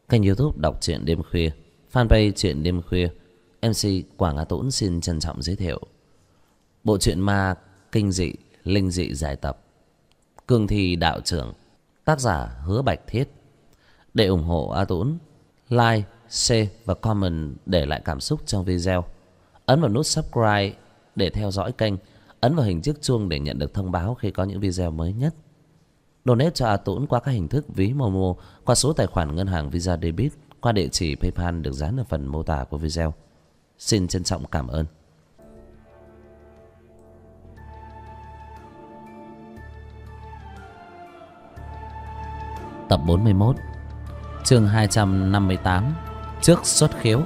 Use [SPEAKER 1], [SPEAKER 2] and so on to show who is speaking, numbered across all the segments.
[SPEAKER 1] Kênh YouTube đọc truyện đêm khuya, fanpage truyện đêm khuya. MC Quảng Á Tũng xin trân trọng giới thiệu bộ truyện ma kinh dị linh dị giải tập Cương Thi Đạo Trưởng, tác giả Hứa Bạch Thiết. Để ủng hộ A Tũng, like, share và comment để lại cảm xúc trong video. Ấn vào nút subscribe để theo dõi kênh. Ấn vào hình chiếc chuông để nhận được thông báo khi có những video mới nhất. Donate cho A Tũng qua các hình thức ví Momo, qua số tài khoản ngân hàng Visa Debit, qua địa chỉ PayPal được dán ở phần mô tả của video. Xin trân trọng cảm ơn. Tập 41, chương 258, trước xuất khiếu.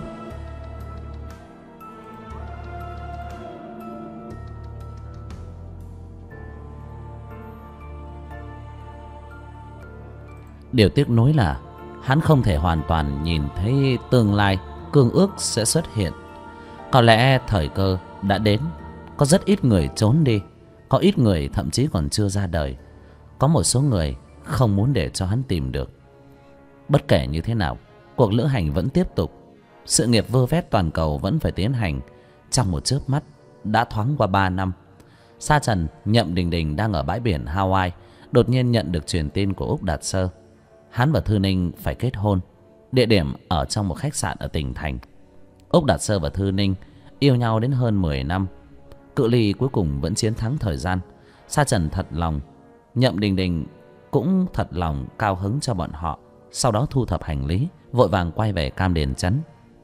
[SPEAKER 1] Điều tiếc nuối là hắn không thể hoàn toàn nhìn thấy tương lai cương ước sẽ xuất hiện. Có lẽ thời cơ đã đến. Có rất ít người trốn đi, có ít người thậm chí còn chưa ra đời. Có một số người không muốn để cho hắn tìm được. Bất kể như thế nào, cuộc lữ hành vẫn tiếp tục. Sự nghiệp vơ vét toàn cầu vẫn phải tiến hành. Trong một chớp mắt đã thoáng qua 3 năm. Sa Trần, Nhậm Đình Đình đang ở bãi biển Hawaii, đột nhiên nhận được truyền tin của Úc Đạt Sơ. Hắn và Thư Ninh phải kết hôn. Địa điểm ở trong một khách sạn ở tỉnh thành. Úc Đạt Sơ và Thư Ninh yêu nhau đến hơn 10 năm. Cự ly cuối cùng vẫn chiến thắng thời gian. Sa Trần thật lòng, Nhậm Đình Đình cũng thật lòng cao hứng cho bọn họ. Sau đó thu thập hành lý, vội vàng quay về Cam Điền Trấn.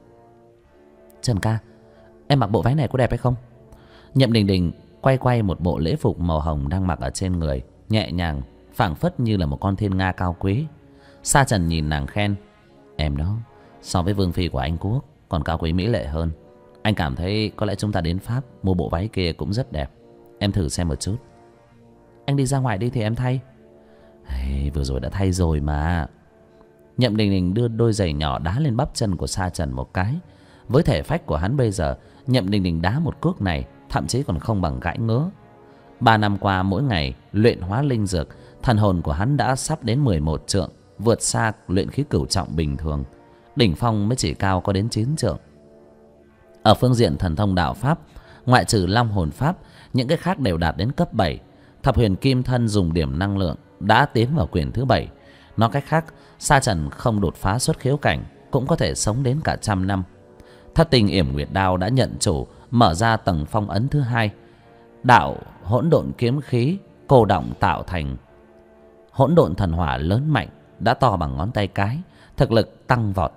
[SPEAKER 1] Trần ca, em mặc bộ váy này có đẹp hay không? Nhậm Đình Đình quay một bộ lễ phục màu hồng đang mặc ở trên người, nhẹ nhàng, phảng phất như là một con thiên nga cao quý. Sa Trần nhìn nàng khen, em đó so với vương phi của Anh Quốc còn cao quý mỹ lệ hơn. Anh cảm thấy có lẽ chúng ta đến Pháp mua bộ váy kia cũng rất đẹp. Em thử xem một chút. Anh đi ra ngoài đi thì em thay. Vừa rồi đã thay rồi mà. Nhậm Đình Đình đưa đôi giày nhỏ đá lên bắp chân của Sa Trần một cái. Với thể phách của hắn bây giờ, Nhậm Đình Đình đá một cước này thậm chí còn không bằng gãi ngứa. 3 năm qua mỗi ngày luyện hóa linh dược, thần hồn của hắn đã sắp đến 11 trượng, vượt xa luyện khí cửu trọng bình thường. Đỉnh phong mới chỉ cao có đến 9 trượng. Ở phương diện thần thông đạo pháp, ngoại trừ long hồn pháp, những cái khác đều đạt đến cấp 7. Thập huyền kim thân dùng điểm năng lượng đã tiến vào quyển thứ 7. Nói cách khác, Sa Trần không đột phá xuất khiếu cảnh cũng có thể sống đến cả 100 năm. Thất tình yểm nguyệt đao đã nhận chủ, mở ra tầng phong ấn thứ 2. Đạo hỗn độn kiếm khí cô động tạo thành hỗn độn thần hỏa lớn mạnh, đã to bằng ngón tay cái, thực lực tăng vọt.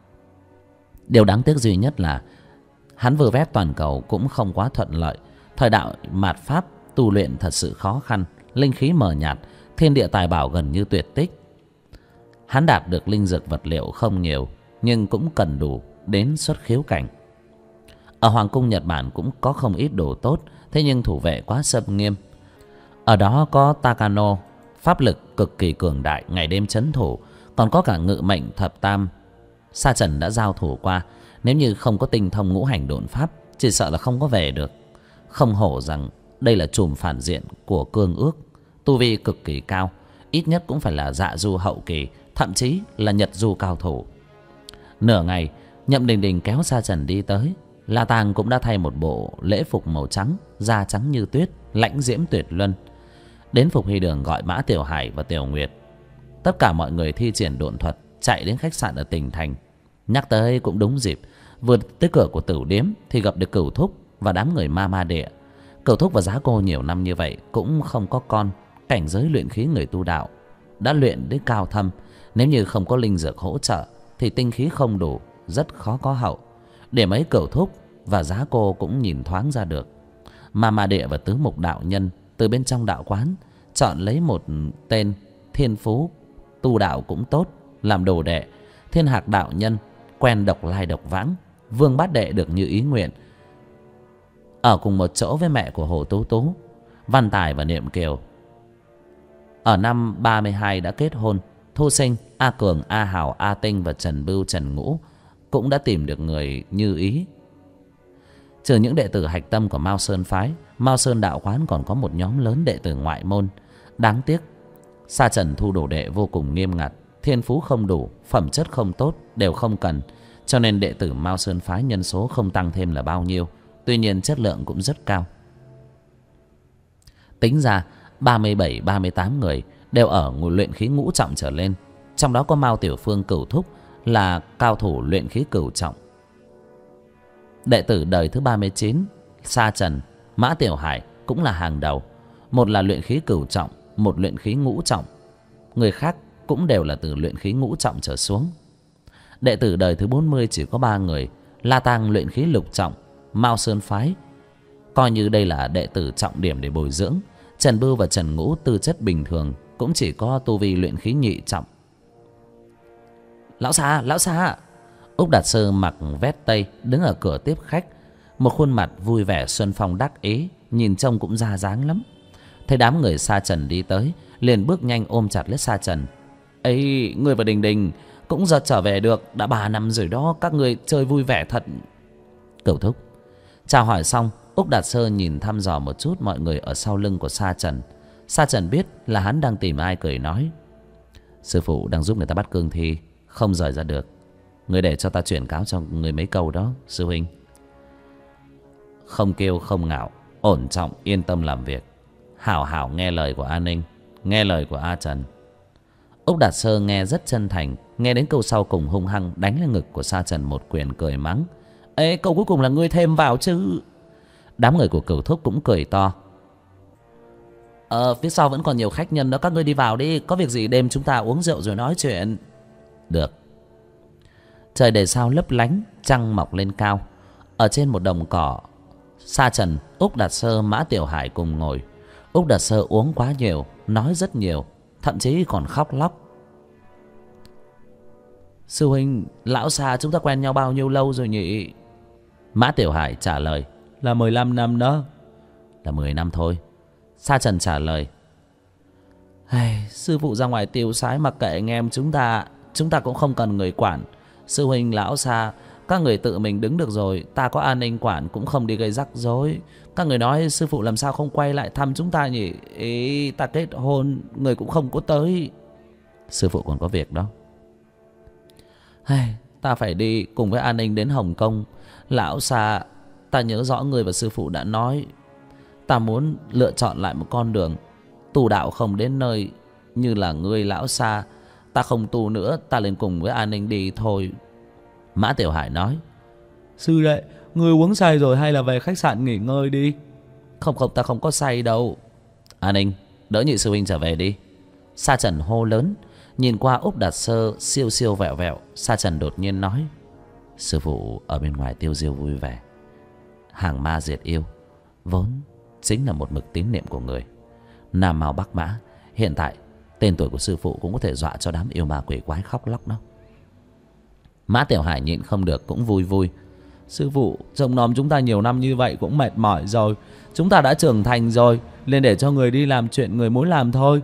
[SPEAKER 1] Điều đáng tiếc duy nhất là hắn vơ vét toàn cầu cũng không quá thuận lợi. Thời đạo mạt pháp tu luyện thật sự khó khăn, linh khí mờ nhạt, thiên địa tài bảo gần như tuyệt tích. Hắn đạt được linh dược vật liệu không nhiều, nhưng cũng cần đủ đến xuất khiếu cảnh. Ở Hoàng cung Nhật Bản cũng có không ít đồ tốt, thế nhưng thủ vệ quá xâm nghiêm. Ở đó có Takano, pháp lực cực kỳ cường đại, ngày đêm trấn thủ, còn có cả ngự mệnh thập tam. Sa Trần đã giao thủ qua, nếu như không có tinh thông ngũ hành độn pháp, chỉ sợ là không có về được. Không hổ rằng đây là trùm phản diện của cương ước, tu vi cực kỳ cao, ít nhất cũng phải là dạ du hậu kỳ, thậm chí là nhật du cao thủ. Nửa ngày, Nhậm Đình Đình kéo Sa Trần đi tới. La Tàng cũng đã thay một bộ lễ phục màu trắng, da trắng như tuyết, lãnh diễm tuyệt luân. Đến Phục Hy Đường gọi Mã Tiểu Hải và Tiểu Nguyệt. Tất cả mọi người thi triển độn thuật, chạy đến khách sạn ở tỉnh thành. Nhắc tới cũng đúng dịp, vừa tới cửa của Tửu Điếm thì gặp được Cửu Thúc và đám người ma ma địa. Cửu Thúc và Giá Cô nhiều năm như vậy cũng không có con, cảnh giới luyện khí người tu đạo đã luyện đến cao thâm, nếu như không có linh dược hỗ trợ thì tinh khí không đủ, rất khó có hậu. Để mấy Cửu Thúc và Giá Cô cũng nhìn thoáng ra được. Ma ma địa và Tứ Mục đạo nhân từ bên trong đạo quán chọn lấy một tên thiên phú tu đạo cũng tốt làm đồ đệ. Thiên Hạc đạo nhân quen độc lai độc vãng, Vương Bát đệ được như ý nguyện, ở cùng một chỗ với mẹ của Hồ Tú Tú. Văn Tài và Niệm Kiều ở năm 32 đã kết hôn. Thu Sinh, A Cường, A Hảo, A Tinh và Trần Bưu, Trần Ngũ cũng đã tìm được người như ý. Trừ những đệ tử hạch tâm của Mao Sơn phái, Mao Sơn đạo quán còn có một nhóm lớn đệ tử ngoại môn. Đáng tiếc Sa Trần thu đồ đệ vô cùng nghiêm ngặt, thiên phú không đủ, phẩm chất không tốt đều không cần, cho nên đệ tử Mao Sơn phái nhân số không tăng thêm là bao nhiêu. Tuy nhiên chất lượng cũng rất cao. Tính ra 37-38 người đều ở luyện khí ngũ trọng trở lên. Trong đó có Mao Tiểu Phương Cửu Thúc là cao thủ luyện khí cửu trọng. Đệ tử đời thứ 39 Sa Trần, Mã Tiểu Hải cũng là hàng đầu. Một là luyện khí cửu trọng, một luyện khí ngũ trọng. Người khác cũng đều là từ luyện khí ngũ trọng trở xuống. Đệ tử đời thứ 40 chỉ có 3 người. La Tang luyện khí lục trọng, Mao Sơn phái coi như đây là đệ tử trọng điểm để bồi dưỡng. Trần Bưu và Trần Ngũ tư chất bình thường, cũng chỉ có tu vi luyện khí nhị trọng. Lão Sa. Úc Đạt Sơ mặc vest tây đứng ở cửa tiếp khách, một khuôn mặt vui vẻ xuân phong đắc ý, nhìn trông cũng ra dáng lắm. Thấy đám người Sa Trần đi tới, liền bước nhanh ôm chặt lấy Sa Trần. Ấy, người và Đình Đình cũng giờ trở về được, đã 3 năm rồi đó, các người chơi vui vẻ thật. Cửu Thúc chào hỏi xong, Úc Đạt Sơ nhìn thăm dò một chút mọi người ở sau lưng của Sa Trần. Sa Trần biết là hắn đang tìm ai, cười nói: sư phụ đang giúp người ta bắt cương thi, không rời ra được. Người để cho ta chuyển cáo cho người mấy câu đó, sư huynh. Không kêu không ngạo, ổn trọng yên tâm làm việc. Hảo hảo nghe lời của A Ninh, nghe lời của A Trần. Úc Đạt Sơ nghe rất chân thành, nghe đến câu sau cùng hung hăng đánh lên ngực của Sa Trần một quyền, cười mắng: Ê, câu cuối cùng là ngươi thêm vào chứ. Đám người của Cửu Thúc cũng cười to: phía sau vẫn còn nhiều khách nhân đó, các ngươi đi vào đi, có việc gì đêm chúng ta uống rượu rồi nói chuyện. Được. Trời đầy sao lấp lánh, trăng mọc lên cao. Ở trên một đồng cỏ, Sa Trần, Úc Đạt Sơ, Mã Tiểu Hải cùng ngồi. Úc Đạt Sơ uống quá nhiều, nói rất nhiều, thậm chí còn khóc lóc. Sư huynh, lão Sa chúng ta quen nhau bao nhiêu lâu rồi nhỉ? Mã Tiểu Hải trả lời: Là 15 năm đó. Là 10 năm thôi. Sa Trần trả lời: sư phụ ra ngoài tiêu sái mặc kệ anh em chúng ta cũng không cần người quản. Sư huynh, lão Sa, các người tự mình đứng được rồi, ta có an ninh quản cũng không đi gây rắc rối. Các người nói sư phụ làm sao không quay lại thăm chúng ta nhỉ? Ý, ta kết hôn, người cũng không có tới. Sư phụ còn có việc đó. Ta phải đi cùng với an ninh đến Hồng Kông. Lão Sa, ta nhớ rõ người và sư phụ đã nói, ta muốn lựa chọn lại một con đường tu đạo không đến nơi như là ngươi lão Sa. Ta không tu nữa, ta lên cùng với an ninh đi thôi. Mã Tiểu Hải nói: Sư đệ, ngươi uống say rồi hay là về khách sạn nghỉ ngơi đi? Không, ta không có say đâu. An ninh, đỡ nhị sư huynh trở về đi. Sa Trần hô lớn. Nhìn qua Úc Đạt Sơ siêu siêu vẹo vẹo, Sa Trần đột nhiên nói: sư phụ ở bên ngoài tiêu diêu vui vẻ, hàng ma diệt yêu vốn chính là một mực tín niệm của người. Nam Mao Bắc Mã, hiện tại tên tuổi của sư phụ cũng có thể dọa cho đám yêu ma quỷ quái khóc lóc đó. Mã Tiểu Hải nhịn không được cũng vui vui: sư phụ trông nom chúng ta nhiều năm như vậy cũng mệt mỏi rồi, chúng ta đã trưởng thành rồi, nên để cho người đi làm chuyện người muốn làm thôi.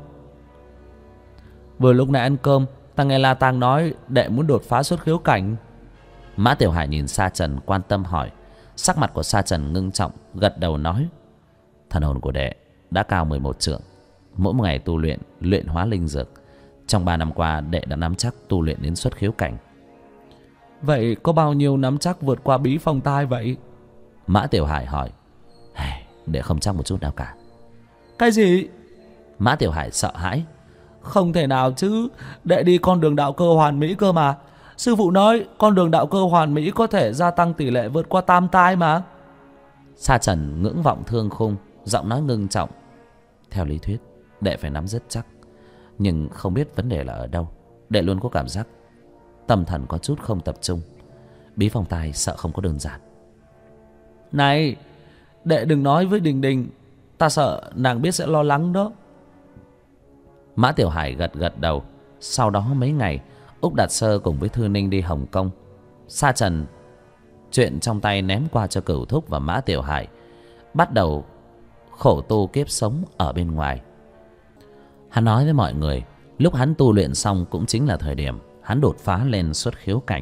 [SPEAKER 1] Vừa lúc nãy ăn cơm, ta nghe La Tang nói đệ muốn đột phá xuất khiếu cảnh. Mã Tiểu Hải nhìn Sa Trần quan tâm hỏi. Sắc mặt của Sa Trần ngưng trọng, gật đầu nói: thần hồn của đệ đã cao 11 trượng, mỗi một ngày tu luyện hóa linh dược. Trong 3 năm qua đệ đã nắm chắc tu luyện đến xuất khiếu cảnh. Vậy có bao nhiêu nắm chắc vượt qua bí phong tai vậy? Mã Tiểu Hải hỏi. Đệ không chắc một chút nào cả. Cái gì? Mã Tiểu Hải sợ hãi. Không thể nào chứ, đệ đi con đường đạo cơ hoàn mỹ cơ mà. Sư phụ nói con đường đạo cơ hoàn mỹ có thể gia tăng tỷ lệ vượt qua tam tai mà. Sa Trần ngưỡng vọng thương khung, giọng nói ngưng trọng. Theo lý thuyết đệ phải nắm rất chắc, nhưng không biết vấn đề là ở đâu. Đệ luôn có cảm giác tâm thần có chút không tập trung. Bí phong tai sợ không có đơn giản. Này, đệ đừng nói với Đình Đình, ta sợ nàng biết sẽ lo lắng đó. Mã Tiểu Hải gật gật đầu. Sau đó mấy ngày, Úc Đạt Sơ cùng với Thư Ninh đi Hồng Kông. Sa Trần chuyện trong tay ném qua cho Cửu Thúc và Mã Tiểu Hải, bắt đầu khổ tu kiếp sống ở bên ngoài. Hắn nói với mọi người, lúc hắn tu luyện xong cũng chính là thời điểm hắn đột phá lên xuất khiếu cảnh.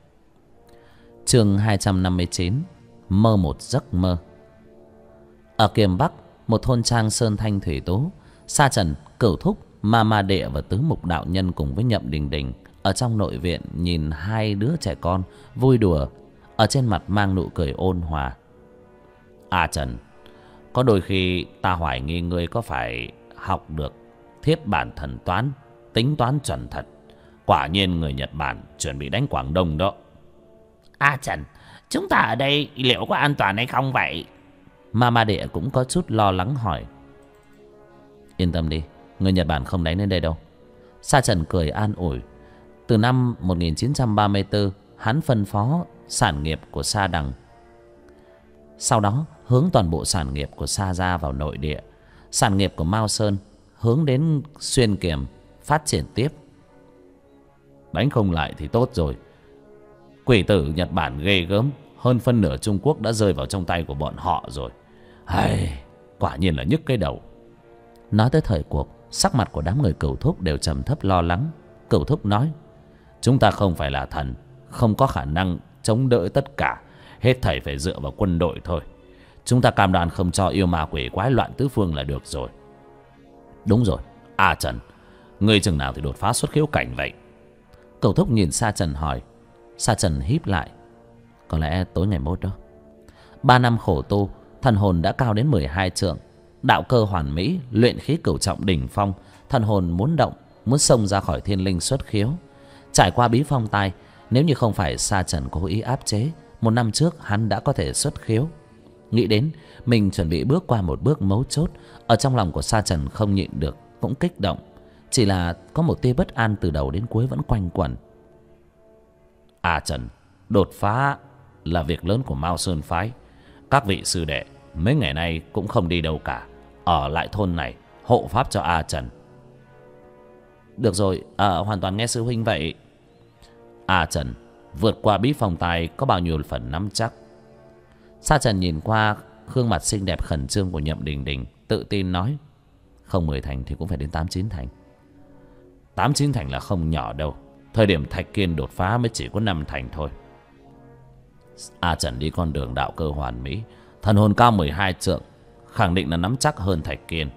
[SPEAKER 1] Chương 259: Mơ một giấc mơ. Ở Kiềm Bắc, một thôn trang sơn thanh thủy tú, Sa Trần, Cửu Thúc Ma Địa và Tứ Mục đạo nhân cùng với Nhậm Đình Đình ở trong nội viện nhìn hai đứa trẻ con vui đùa, ở trên mặt mang nụ cười ôn hòa. A Trần, có đôi khi ta hoài nghi ngươi có phải học được thiết bản thần toán, tính toán chuẩn thật. Quả nhiên người Nhật Bản chuẩn bị đánh Quảng Đông đó.
[SPEAKER 2] A Trần, chúng ta ở đây liệu có an toàn hay không vậy?
[SPEAKER 1] Ma Địa cũng có chút lo lắng hỏi. Yên tâm đi, người Nhật Bản không đánh đến đây đâu. Sa Trần cười an ủi. Từ năm 1934, hắn phân phó sản nghiệp của Sa Đằng, sau đó hướng toàn bộ sản nghiệp của Sa gia vào nội địa. Sản nghiệp của Mao Sơn hướng đến Xuyên Kiềm phát triển tiếp. Đánh không lại thì tốt rồi. Quỷ tử Nhật Bản ghê gớm, hơn phân nửa Trung Quốc đã rơi vào trong tay của bọn họ rồi. Hay, quả nhiên là nhức cái đầu. Nói tới thời cuộc, sắc mặt của đám người Cửu Thúc đều trầm thấp lo lắng. Cửu Thúc nói, chúng ta không phải là thần, không có khả năng chống đỡ tất cả. Hết thảy phải dựa vào quân đội thôi. Chúng ta cam đoan không cho yêu ma quỷ quái loạn tứ phương là được rồi. Đúng rồi, A Trần, ngươi chừng nào thì đột phá xuất khiếu cảnh vậy? Cửu Thúc nhìn Sa Trần hỏi. Sa Trần híp lại. Có lẽ tối ngày mốt đó. 3 năm khổ tu, thần hồn đã cao đến 12 trượng, đạo cơ hoàn mỹ, luyện khí cửu trọng đỉnh phong. Thần hồn muốn động, muốn xông ra khỏi thiên linh xuất khiếu. Trải qua bí phong tai, nếu như không phải Sa Trần cố ý áp chế, 1 năm trước hắn đã có thể xuất khiếu. Nghĩ đến mình chuẩn bị bước qua một bước mấu chốt, ở trong lòng của Sa Trần không nhịn được, cũng kích động. Chỉ là có một tia bất an từ đầu đến cuối vẫn quanh quẩn. A Trần, đột phá là việc lớn của Mao Sơn phái. Các vị sư đệ mấy ngày nay cũng không đi đâu cả, ở lại thôn này hộ pháp cho A Trần. Được rồi, hoàn toàn nghe sư huynh vậy. A Trần, vượt qua bí phong tài có bao nhiêu phần nắm chắc? Sa Trần nhìn qua gương mặt xinh đẹp khẩn trương của Nhậm Đình Đình, tự tin nói, không 10 thành thì cũng phải đến 8-9 thành. 8-9 thành là không nhỏ đâu. Thời điểm Thạch Kiên đột phá mới chỉ có 5 thành thôi. A Trần đi con đường đạo cơ hoàn mỹ, thần hồn cao 12 trượng, khẳng định là nắm chắc hơn Thạch Kiên.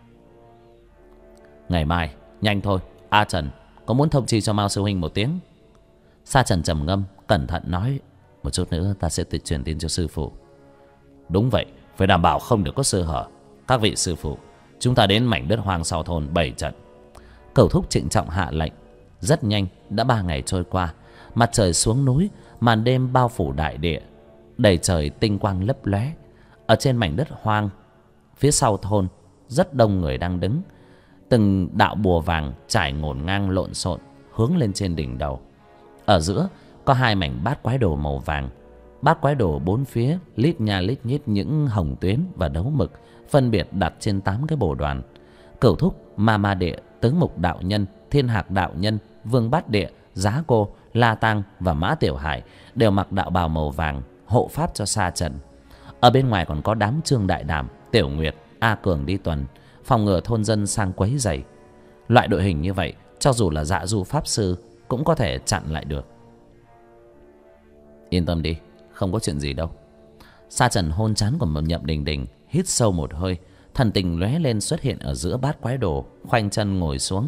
[SPEAKER 1] Ngày mai, nhanh thôi. A Trần, có muốn thông chi cho Mao sư huynh một tiếng? Sa Trần trầm ngâm, cẩn thận nói, một chút nữa ta sẽ truyền tin cho sư phụ. Đúng vậy, phải đảm bảo không được có sơ hở. Các vị sư phụ, chúng ta đến mảnh đất hoang sau thôn 7 trận. Cẩu Thúc trịnh trọng hạ lệnh. Rất nhanh đã 3 ngày trôi qua, mặt trời xuống núi, màn đêm bao phủ đại địa, đầy trời tinh quang lấp lóe. Ở trên mảnh đất hoang phía sau thôn, rất đông người đang đứng. Từng đạo bùa vàng trải ngổn ngang lộn xộn hướng lên trên đỉnh đầu. Ở giữa có 2 mảnh bát quái đồ màu vàng. Bát quái đồ 4 phía lít nha lít nhít những hồng tuyến và đấu mực, phân biệt đặt trên 8 cái bồ đoàn. Cửu Thúc, Ma Địa, Tứ Mục đạo nhân, Thiên Hạc đạo nhân, Vương Bát Địa, Giá Cô, La Tăng và Mã Tiểu Hải đều mặc đạo bào màu vàng hộ pháp cho Sa Trần. Ở bên ngoài còn có đám Trương Đại Đảm, Tiểu Nguyệt, A Cường đi tuần, phòng ngừa thôn dân sang quấy rầy. Loại đội hình như vậy, cho dù là Dạ Du pháp sư cũng có thể chặn lại được. Yên tâm đi, không có chuyện gì đâu. Sa Trần hôn trán của Nhậm Đình Đình, hít sâu một hơi, thần tình lóe lên xuất hiện ở giữa bát quái đồ, khoanh chân ngồi xuống.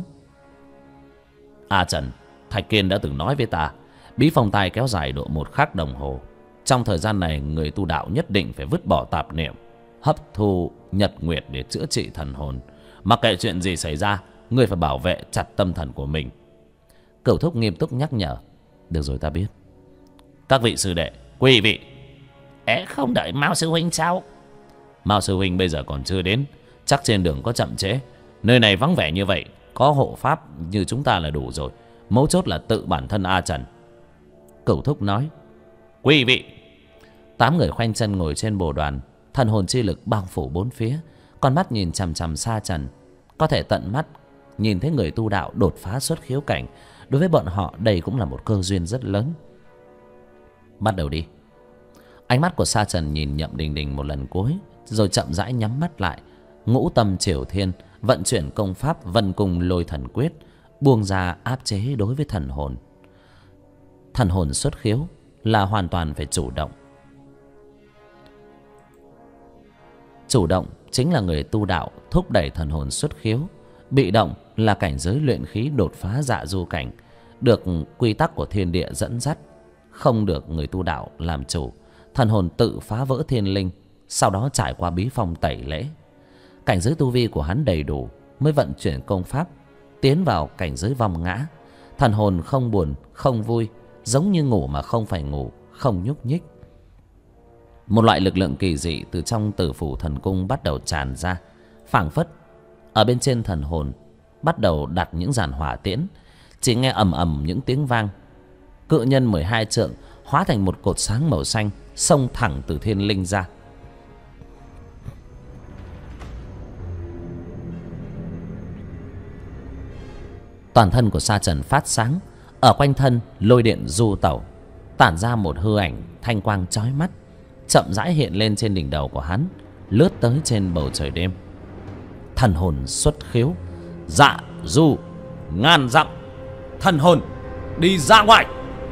[SPEAKER 1] A Trần, Thạch Kiên đã từng nói với ta, bí phong tai kéo dài độ 1 khắc đồng hồ. Trong thời gian này, người tu đạo nhất định phải vứt bỏ tạp niệm, hấp thu nhật nguyệt để chữa trị thần hồn. Mặc kệ chuyện gì xảy ra, ngươi phải bảo vệ chặt tâm thần của mình. Cửu Thúc nghiêm túc nhắc nhở. Được rồi, ta biết. Các vị sư đệ, quý vị,
[SPEAKER 2] Không đợi Mao sư huynh sao?
[SPEAKER 1] Mao sư huynh bây giờ còn chưa đến, chắc trên đường có chậm trễ. Nơi này vắng vẻ như vậy, có hộ pháp như chúng ta là đủ rồi. Mấu chốt là tự bản thân A Trần. Cửu Thúc nói. Quý vị. 8 người khoanh chân ngồi trên bồ đoàn, thần hồn chi lực bao phủ 4 phía, con mắt nhìn chằm chằm Sa Trần. Có thể tận mắt nhìn thấy người tu đạo đột phá xuất khiếu cảnh. Đối với bọn họ đây cũng là một cơ duyên rất lớn. Bắt đầu đi. Ánh mắt của Sa Trần nhìn Nhậm Đình Đình một lần cuối, rồi chậm rãi nhắm mắt lại. Ngũ tâm triều thiên, vận chuyển công pháp Vân Cung Lôi Thần Quyết, buông ra áp chế đối với thần hồn. Thần hồn xuất khiếu là hoàn toàn phải chủ động. Chủ động chính là người tu đạo thúc đẩy thần hồn xuất khiếu. Bị động là cảnh giới luyện khí đột phá dạ du cảnh, được quy tắc của thiên địa dẫn dắt, không được người tu đạo làm chủ. Thần hồn tự phá vỡ thiên linh, sau đó trải qua bí phong tẩy lễ. Cảnh giới tu vi của hắn đầy đủ mới vận chuyển công pháp, tiến vào cảnh giới vong ngã. Thần hồn không buồn không vui, giống như ngủ mà không phải ngủ, không nhúc nhích. Một loại lực lượng kỳ dị từ trong tử phủ thần cung bắt đầu tràn ra, phảng phất ở bên trên thần hồn bắt đầu đặt những giàn hỏa tiễn. Chỉ nghe ầm ầm những tiếng vang, cự nhân 12 trượng hóa thành một cột sáng màu xanh xông thẳng từ thiên linh ra. Toàn thân của Sa Trần phát sáng, ở quanh thân lôi điện du tẩu, tản ra một hư ảnh thanh quang chói mắt, chậm rãi hiện lên trên đỉnh đầu của hắn, lướt tới trên bầu trời đêm. Thần hồn xuất khiếu, dạ du ngàn dặm, thần hồn đi ra ngoài.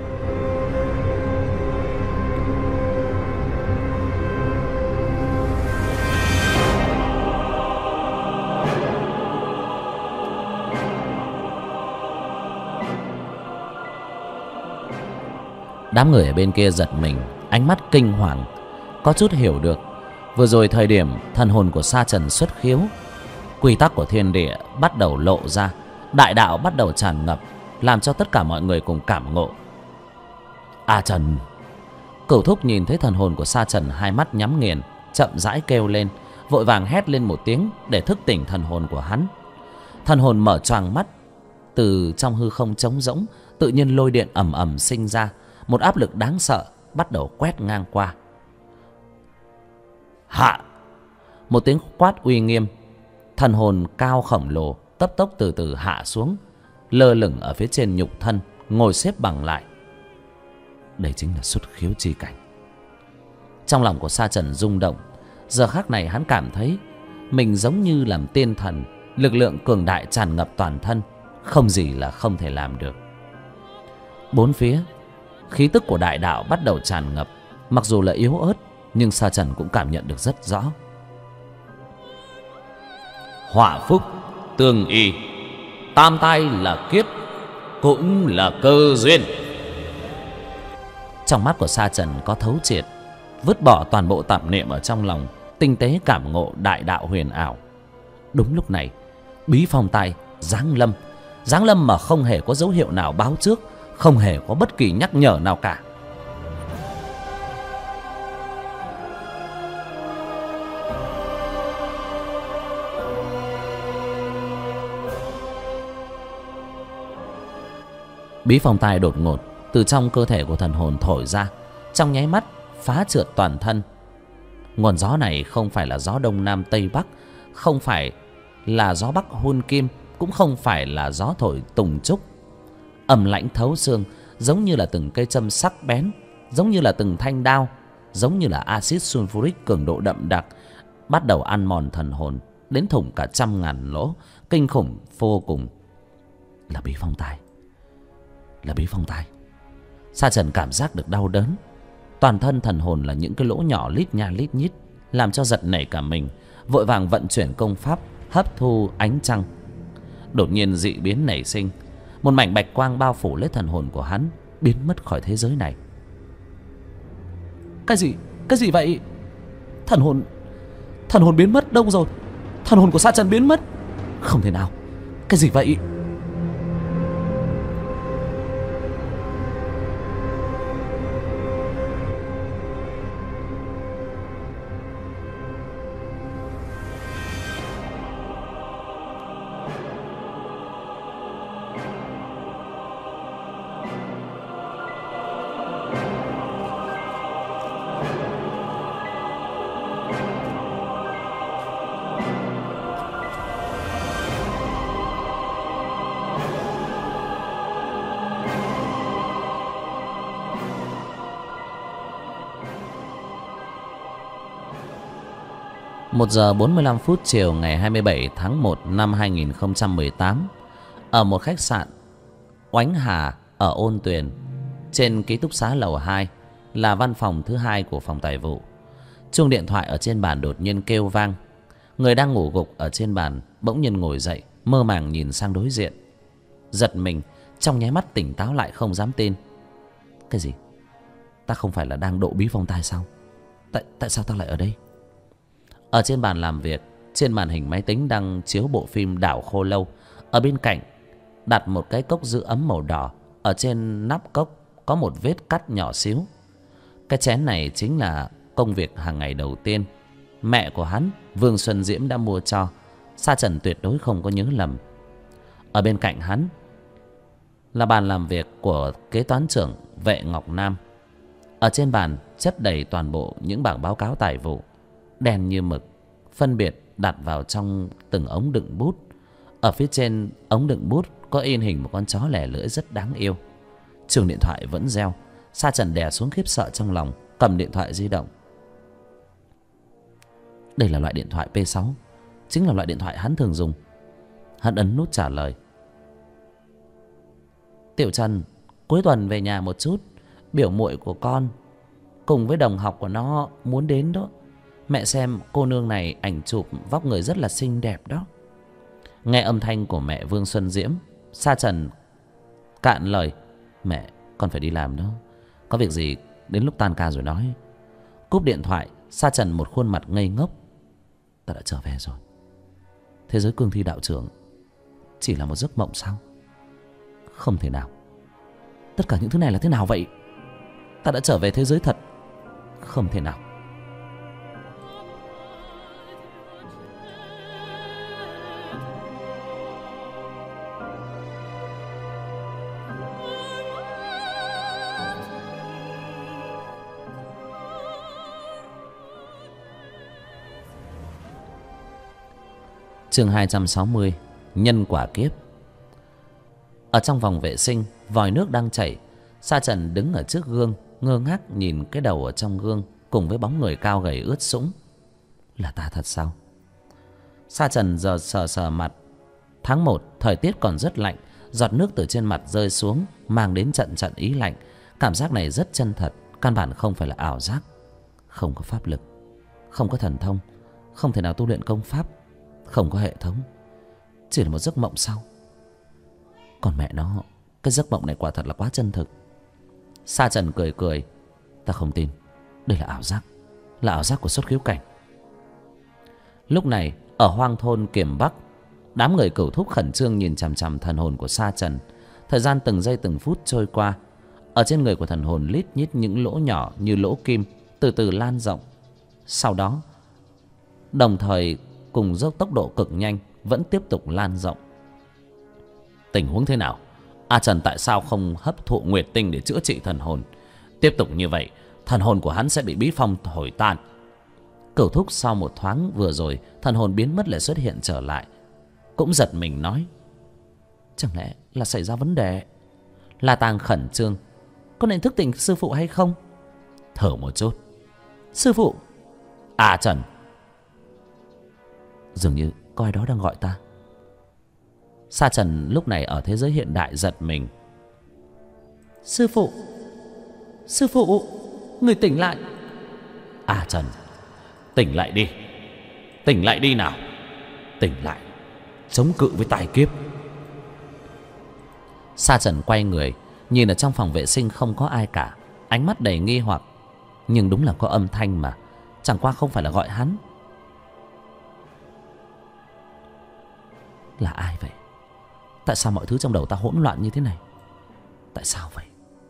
[SPEAKER 1] Đám người ở bên kia giật mình, ánh mắt kinh hoàng, có chút hiểu được vừa rồi thời điểm thần hồn của Sa Trần xuất khiếu, quy tắc của thiên địa bắt đầu lộ ra, đại đạo bắt đầu tràn ngập, làm cho tất cả mọi người cùng cảm ngộ. A Trần! Cửu Thúc nhìn thấy thần hồn của Sa Trần, hai mắt nhắm nghiền, chậm rãi kêu lên, vội vàng hét lên một tiếng để thức tỉnh thần hồn của hắn. Thần hồn mở choàng mắt, từ trong hư không trống rỗng tự nhiên lôi điện ầm ầm sinh ra, một áp lực đáng sợ bắt đầu quét ngang qua. Hạ! Một tiếng quát uy nghiêm, thần hồn cao khổng lồ tấp tốc từ từ hạ xuống, lơ lửng ở phía trên nhục thân, ngồi xếp bằng lại. Đây chính là xuất khiếu chi cảnh. Trong lòng của Sa Trần rung động. Giờ khắc này hắn cảm thấy mình giống như làm tiên thần, lực lượng cường đại tràn ngập toàn thân, không gì là không thể làm được. Bốn phía khí tức của đại đạo bắt đầu tràn ngập, mặc dù là yếu ớt nhưng Sa Trần cũng cảm nhận được rất rõ. Họa phúc tương y, tam tai là kiếp, cũng là cơ duyên. Trong mắt của Sa Trần có thấu triệt, vứt bỏ toàn bộ tạp niệm ở trong lòng, tinh tế cảm ngộ đại đạo huyền ảo. Đúng lúc này, bí phong tai giáng lâm mà không hề có dấu hiệu nào báo trước, không hề có bất kỳ nhắc nhở nào cả. Bí phong tai đột ngột từ trong cơ thể của thần hồn thổi ra, trong nháy mắt phá trượt toàn thân. Nguồn gió này không phải là gió đông nam tây bắc, không phải là gió bắc hun kim, cũng không phải là gió thổi tùng trúc. Ầm lãnh thấu xương, giống như là từng cây châm sắc bén, giống như là từng thanh đao, giống như là axit sulfuric cường độ đậm đặc, bắt đầu ăn mòn thần hồn đến thủng cả 100.000 lỗ, kinh khủng vô cùng. Là bí phong tai, là bí phong tai. Sa Trần cảm giác được đau đớn, toàn thân thần hồn là những cái lỗ nhỏ lít nha lít nhít, làm cho giật nảy cả mình, vội vàng vận chuyển công pháp hấp thu ánh trăng. Đột nhiên dị biến nảy sinh, một mảnh bạch quang bao phủ lấy thần hồn của hắn, biến mất khỏi thế giới này. Cái gì vậy? Thần hồn biến mất đâu rồi? Thần hồn của Sa Trần biến mất? Không thể nào. Cái gì vậy? Một giờ 45 phút chiều ngày 27 tháng 1 năm 2018, ở một khách sạn Oánh Hà ở Ôn Tuyền, trên ký túc xá lầu 2 là văn phòng thứ hai của phòng tài vụ. Chuông điện thoại ở trên bàn đột nhiên kêu vang. Người đang ngủ gục ở trên bàn bỗng nhiên ngồi dậy, mơ màng nhìn sang đối diện. Giật mình, trong nháy mắt tỉnh táo lại không dám tin. Cái gì? Ta không phải là đang độ bí phong tai sao? Tại sao ta lại ở đây? Ở trên bàn làm việc, trên màn hình máy tính đang chiếu bộ phim Đảo Khô Lâu. Ở bên cạnh đặt một cái cốc giữ ấm màu đỏ. Ở trên nắp cốc có một vết cắt nhỏ xíu. Cái chén này chính là công việc hàng ngày đầu tiên mẹ của hắn, Vương Xuân Diễm, đã mua cho. Sa Trần tuyệt đối không có nhớ lầm. Ở bên cạnh hắn là bàn làm việc của kế toán trưởng Vệ Ngọc Nam. Ở trên bàn chất đầy toàn bộ những bảng báo cáo tài vụ, đen như mực, phân biệt đặt vào trong từng ống đựng bút. Ở phía trên ống đựng bút có in hình một con chó lẻ lưỡi rất đáng yêu. Chuông điện thoại vẫn reo. Sa Trần đè xuống khiếp sợ trong lòng, cầm điện thoại di động. Đây là loại điện thoại P6, chính là loại điện thoại hắn thường dùng. Hắn ấn nút trả lời. Tiểu Trần, cuối tuần về nhà một chút. Biểu muội của con cùng với đồng học của nó muốn đến đó. Mẹ xem cô nương này ảnh chụp vóc người rất là xinh đẹp đó. Nghe âm thanh của mẹ Vương Xuân Diễm, Sa Trần cạn lời. Mẹ, con phải đi làm đó. Có việc gì đến lúc tan ca rồi nói. Cúp điện thoại, Sa Trần một khuôn mặt ngây ngốc. Ta đã trở về rồi. Thế giới cương thi đạo trưởng chỉ là một giấc mộng sao? Không thể nào. Tất cả những thứ này là thế nào vậy? Ta đã trở về thế giới thật. Không thể nào. Chương 260. Nhân quả kiếp. Ở trong phòng vệ sinh, vòi nước đang chảy. Sa Trần đứng ở trước gương, ngơ ngác nhìn cái đầu ở trong gương cùng với bóng người cao gầy ướt sũng. Là ta thật sao? Sa Trần giờ sờ mặt. Tháng 1, thời tiết còn rất lạnh. Giọt nước từ trên mặt rơi xuống mang đến trận trận ý lạnh. Cảm giác này rất chân thật, căn bản không phải là ảo giác. Không có pháp lực, không có thần thông, không thể nào tu luyện công pháp, không có hệ thống. Chỉ là một giấc mộng sao? Còn mẹ nó, cái giấc mộng này quả thật là quá chân thực. Sa Trần cười cười. Ta không tin. Đây là ảo giác. Là ảo giác của xuất khiếu cảnh. Lúc này ở hoang thôn Kiểm Bắc, đám người Cửu Thúc khẩn trương nhìn chằm chằm thần hồn của Sa Trần. Thời gian từng giây từng phút trôi qua. Ở trên người của thần hồn lít nhít những lỗ nhỏ như lỗ kim từ từ lan rộng. Sau đó đồng thời cùng dốc tốc độ cực nhanh vẫn tiếp tục lan rộng. Tình huống thế nào? A Trần tại sao không hấp thụ nguyệt tinh để chữa trị thần hồn? Tiếp tục như vậy, thần hồn của hắn sẽ bị bí phong thổi tan. Cửu Thúc sau một thoáng vừa rồi thần hồn biến mất lại xuất hiện trở lại, cũng giật mình nói. Chẳng lẽ là xảy ra vấn đề? La Tàng khẩn trương. Có nên thức tỉnh sư phụ hay không? Thở một chút. Sư phụ. A Trần. Dường như có ai đó đang gọi ta. Sa Trần lúc này ở thế giới hiện đại giật mình. Sư phụ, sư phụ, người tỉnh lại. À Trần, tỉnh lại đi. Tỉnh lại đi nào. Tỉnh lại, chống cự với tai kiếp. Sa Trần quay người, nhìn ở trong phòng vệ sinh không có ai cả, ánh mắt đầy nghi hoặc. Nhưng đúng là có âm thanh mà, chẳng qua không phải là gọi hắn. Là ai vậy? Tại sao mọi thứ trong đầu ta hỗn loạn như thế này? Tại sao vậy?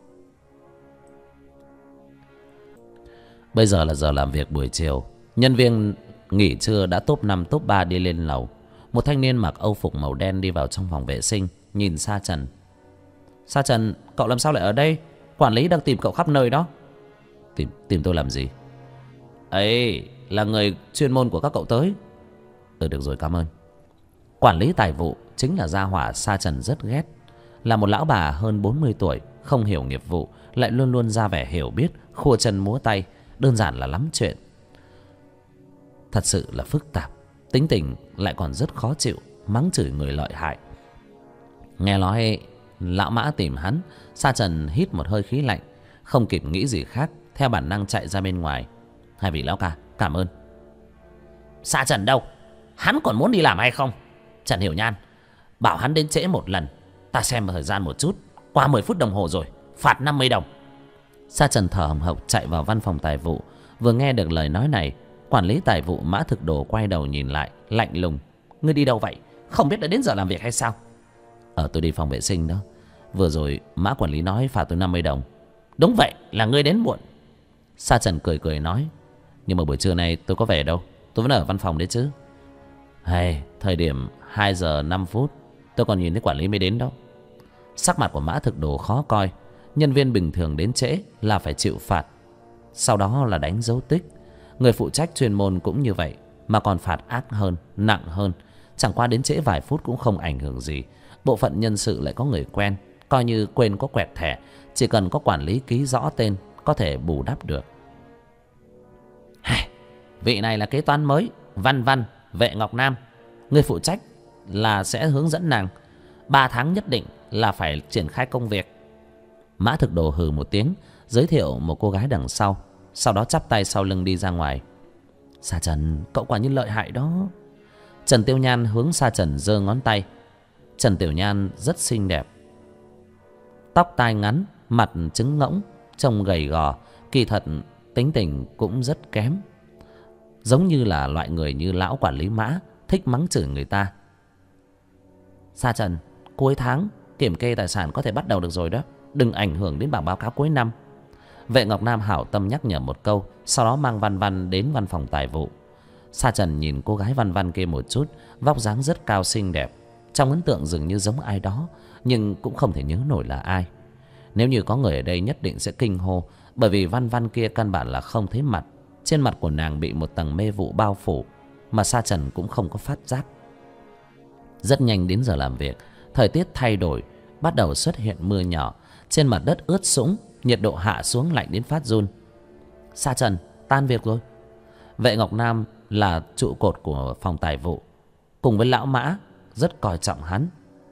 [SPEAKER 1] Bây giờ là giờ làm việc buổi chiều. Nhân viên nghỉ trưa đã top 5 top 3 đi lên lầu. Một thanh niên mặc âu phục màu đen đi vào trong phòng vệ sinh, nhìn Sa Trần. Sa Trần, cậu làm sao lại ở đây? Quản lý đang tìm cậu khắp nơi đó. Tìm tôi làm gì? Ấy là người chuyên môn của các cậu tới. Được rồi, cảm ơn. Quản lý tài vụ chính là gia hỏa Sa Trần rất ghét. Là một lão bà hơn 40 tuổi, không hiểu nghiệp vụ, lại luôn luôn ra vẻ hiểu biết, khua chân múa tay, đơn giản là lắm chuyện. Thật sự là phức tạp, tính tình lại còn rất khó chịu, mắng chửi người lợi hại. Nghe nói lão Mã tìm hắn, Sa Trần hít một hơi khí lạnh, không kịp nghĩ gì khác, theo bản năng chạy ra bên ngoài. Hai vị lão ca, cảm ơn. Sa Trần đâu? Hắn còn muốn đi làm hay không? Trần Hiểu Nhan,
[SPEAKER 2] Bảo hắn đến trễ một lần. Ta xem thời gian một chút, qua 10 phút đồng hồ rồi, phạt 50 đồng.
[SPEAKER 1] Sa Trần thở hồng hộc chạy vào văn phòng tài vụ. Vừa nghe được lời nói này, quản lý tài vụ Mã Thực Đồ quay đầu nhìn lại, lạnh lùng.
[SPEAKER 2] Ngươi đi đâu vậy? Không biết đã đến giờ làm việc hay sao?
[SPEAKER 1] Tôi đi phòng vệ sinh đó. Vừa rồi Mã quản lý nói phạt tôi 50 đồng.
[SPEAKER 2] Đúng vậy, là ngươi đến muộn.
[SPEAKER 1] Sa Trần cười cười nói. Nhưng mà buổi trưa này tôi có về đâu, tôi vẫn ở văn phòng đấy chứ. Thời điểm 2 giờ 5 phút tôi còn nhìn thấy quản lý mới đến đó. Sắc mặt của Mã Thực Đồ khó coi. Nhân viên bình thường đến trễ là phải chịu phạt, sau đó là đánh dấu tích. Người phụ trách chuyên môn cũng như vậy, mà còn phạt ác hơn, nặng hơn. Chẳng qua đến trễ vài phút cũng không ảnh hưởng gì. Bộ phận nhân sự lại có người quen, coi như quên có quẹt thẻ, chỉ cần có quản lý ký rõ tên có thể bù đắp được.
[SPEAKER 2] Vị này là kế toán mới, Văn Văn, Vệ Ngọc Nam. Người phụ trách là sẽ hướng dẫn nàng. 3 tháng nhất định là phải triển khai công việc.
[SPEAKER 1] Mã Thực Đồ hừ một tiếng, giới thiệu một cô gái đằng sau, sau đó chắp tay sau lưng đi ra ngoài. Sa Trần, cậu quả nhiên lợi hại đó. Trần Tiêu Nhan hướng Sa Trần giơ ngón tay. Trần Tiểu Nhan rất xinh đẹp, tóc tai ngắn, mặt trứng ngỗng, trông gầy gò, kỳ thật tính tình cũng rất kém, giống như là loại người như lão quản lý Mã, thích mắng chửi người ta. Sa Trần, cuối tháng kiểm kê tài sản có thể bắt đầu được rồi đó, đừng ảnh hưởng đến bảng báo cáo cuối năm. Vệ Ngọc Nam hảo tâm nhắc nhở một câu, sau đó mang Văn Văn đến văn phòng tài vụ. Sa Trần nhìn cô gái Văn Văn kia một chút, vóc dáng rất cao xinh đẹp, trong ấn tượng dường như giống ai đó, nhưng cũng không thể nhớ nổi là ai. Nếu như có người ở đây nhất định sẽ kinh hô, bởi vì Văn Văn kia căn bản là không thấy mặt. Trên mặt của nàng bị một tầng mê vụ bao phủ, mà Sa Trần cũng không có phát giác. Rất nhanh đến giờ làm việc, thời tiết thay đổi, bắt đầu xuất hiện mưa nhỏ. Trên mặt đất ướt sũng, nhiệt độ hạ xuống lạnh đến phát run. Sa Trần, tan việc rồi. Vệ Ngọc Nam là trụ cột của phòng tài vụ, cùng với lão Mã rất coi trọng hắn.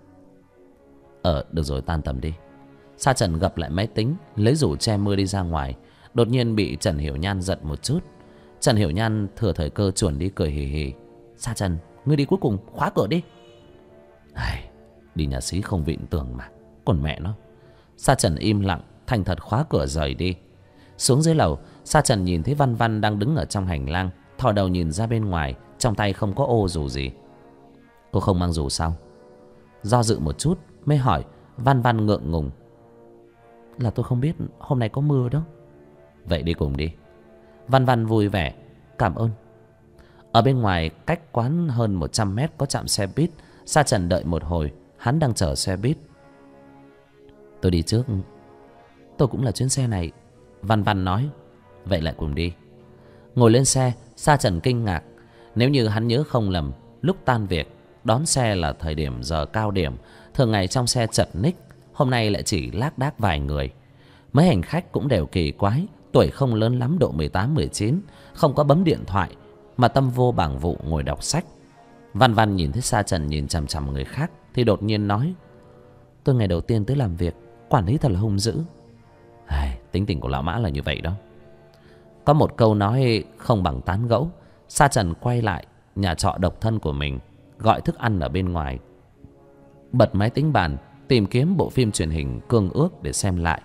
[SPEAKER 1] Được rồi, tan tầm đi. Sa Trần gập lại máy tính, lấy rủ che mưa đi ra ngoài. Đột nhiên bị Trần Hiểu Nhan giận một chút. Trần Hiểu Nhan thừa thời cơ chuồn đi cười hì hì. Sa Trần, ngươi đi cuối cùng, khóa cửa đi. Đi nhà xí không vịn tường mà, còn mẹ nó. Sa Trần im lặng, thành thật khóa cửa rời đi. Xuống dưới lầu, Sa Trần nhìn thấy Văn Văn đang đứng ở trong hành lang, thò đầu nhìn ra bên ngoài, trong tay không có ô dù gì. Cô không mang dù sao? Do dự một chút mới hỏi. Văn Văn ngượng ngùng. Là tôi không biết hôm nay có mưa đó. Vậy đi cùng đi. Văn Văn vui vẻ. Cảm ơn. Ở bên ngoài cách quán hơn 100 mét có trạm xe buýt. Sa Trần đợi một hồi, hắn đang chờ xe buýt. Tôi đi trước. Tôi cũng là chuyến xe này, Văn Văn nói. Vậy lại cùng đi. Ngồi lên xe, Sa Trần kinh ngạc. Nếu như hắn nhớ không lầm, lúc tan việc đón xe là thời điểm giờ cao điểm, thường ngày trong xe chật ních, hôm nay lại chỉ lác đác vài người. Mấy hành khách cũng đều kỳ quái, tuổi không lớn lắm, độ 18-19, không có bấm điện thoại, mà tâm vô bảng vụ ngồi đọc sách. Văn Văn nhìn thấy Sa Trần nhìn chằm chằm người khác thì đột nhiên nói. Tôi ngày đầu tiên tới làm việc, quản lý thật là hung dữ. Tính tình của lão Mã là như vậy đó. Có một câu nói không bằng tán gẫu. Sa Trần quay lại nhà trọ độc thân của mình, gọi thức ăn ở bên ngoài, bật máy tính bàn tìm kiếm bộ phim truyền hình Cương Ước để xem lại.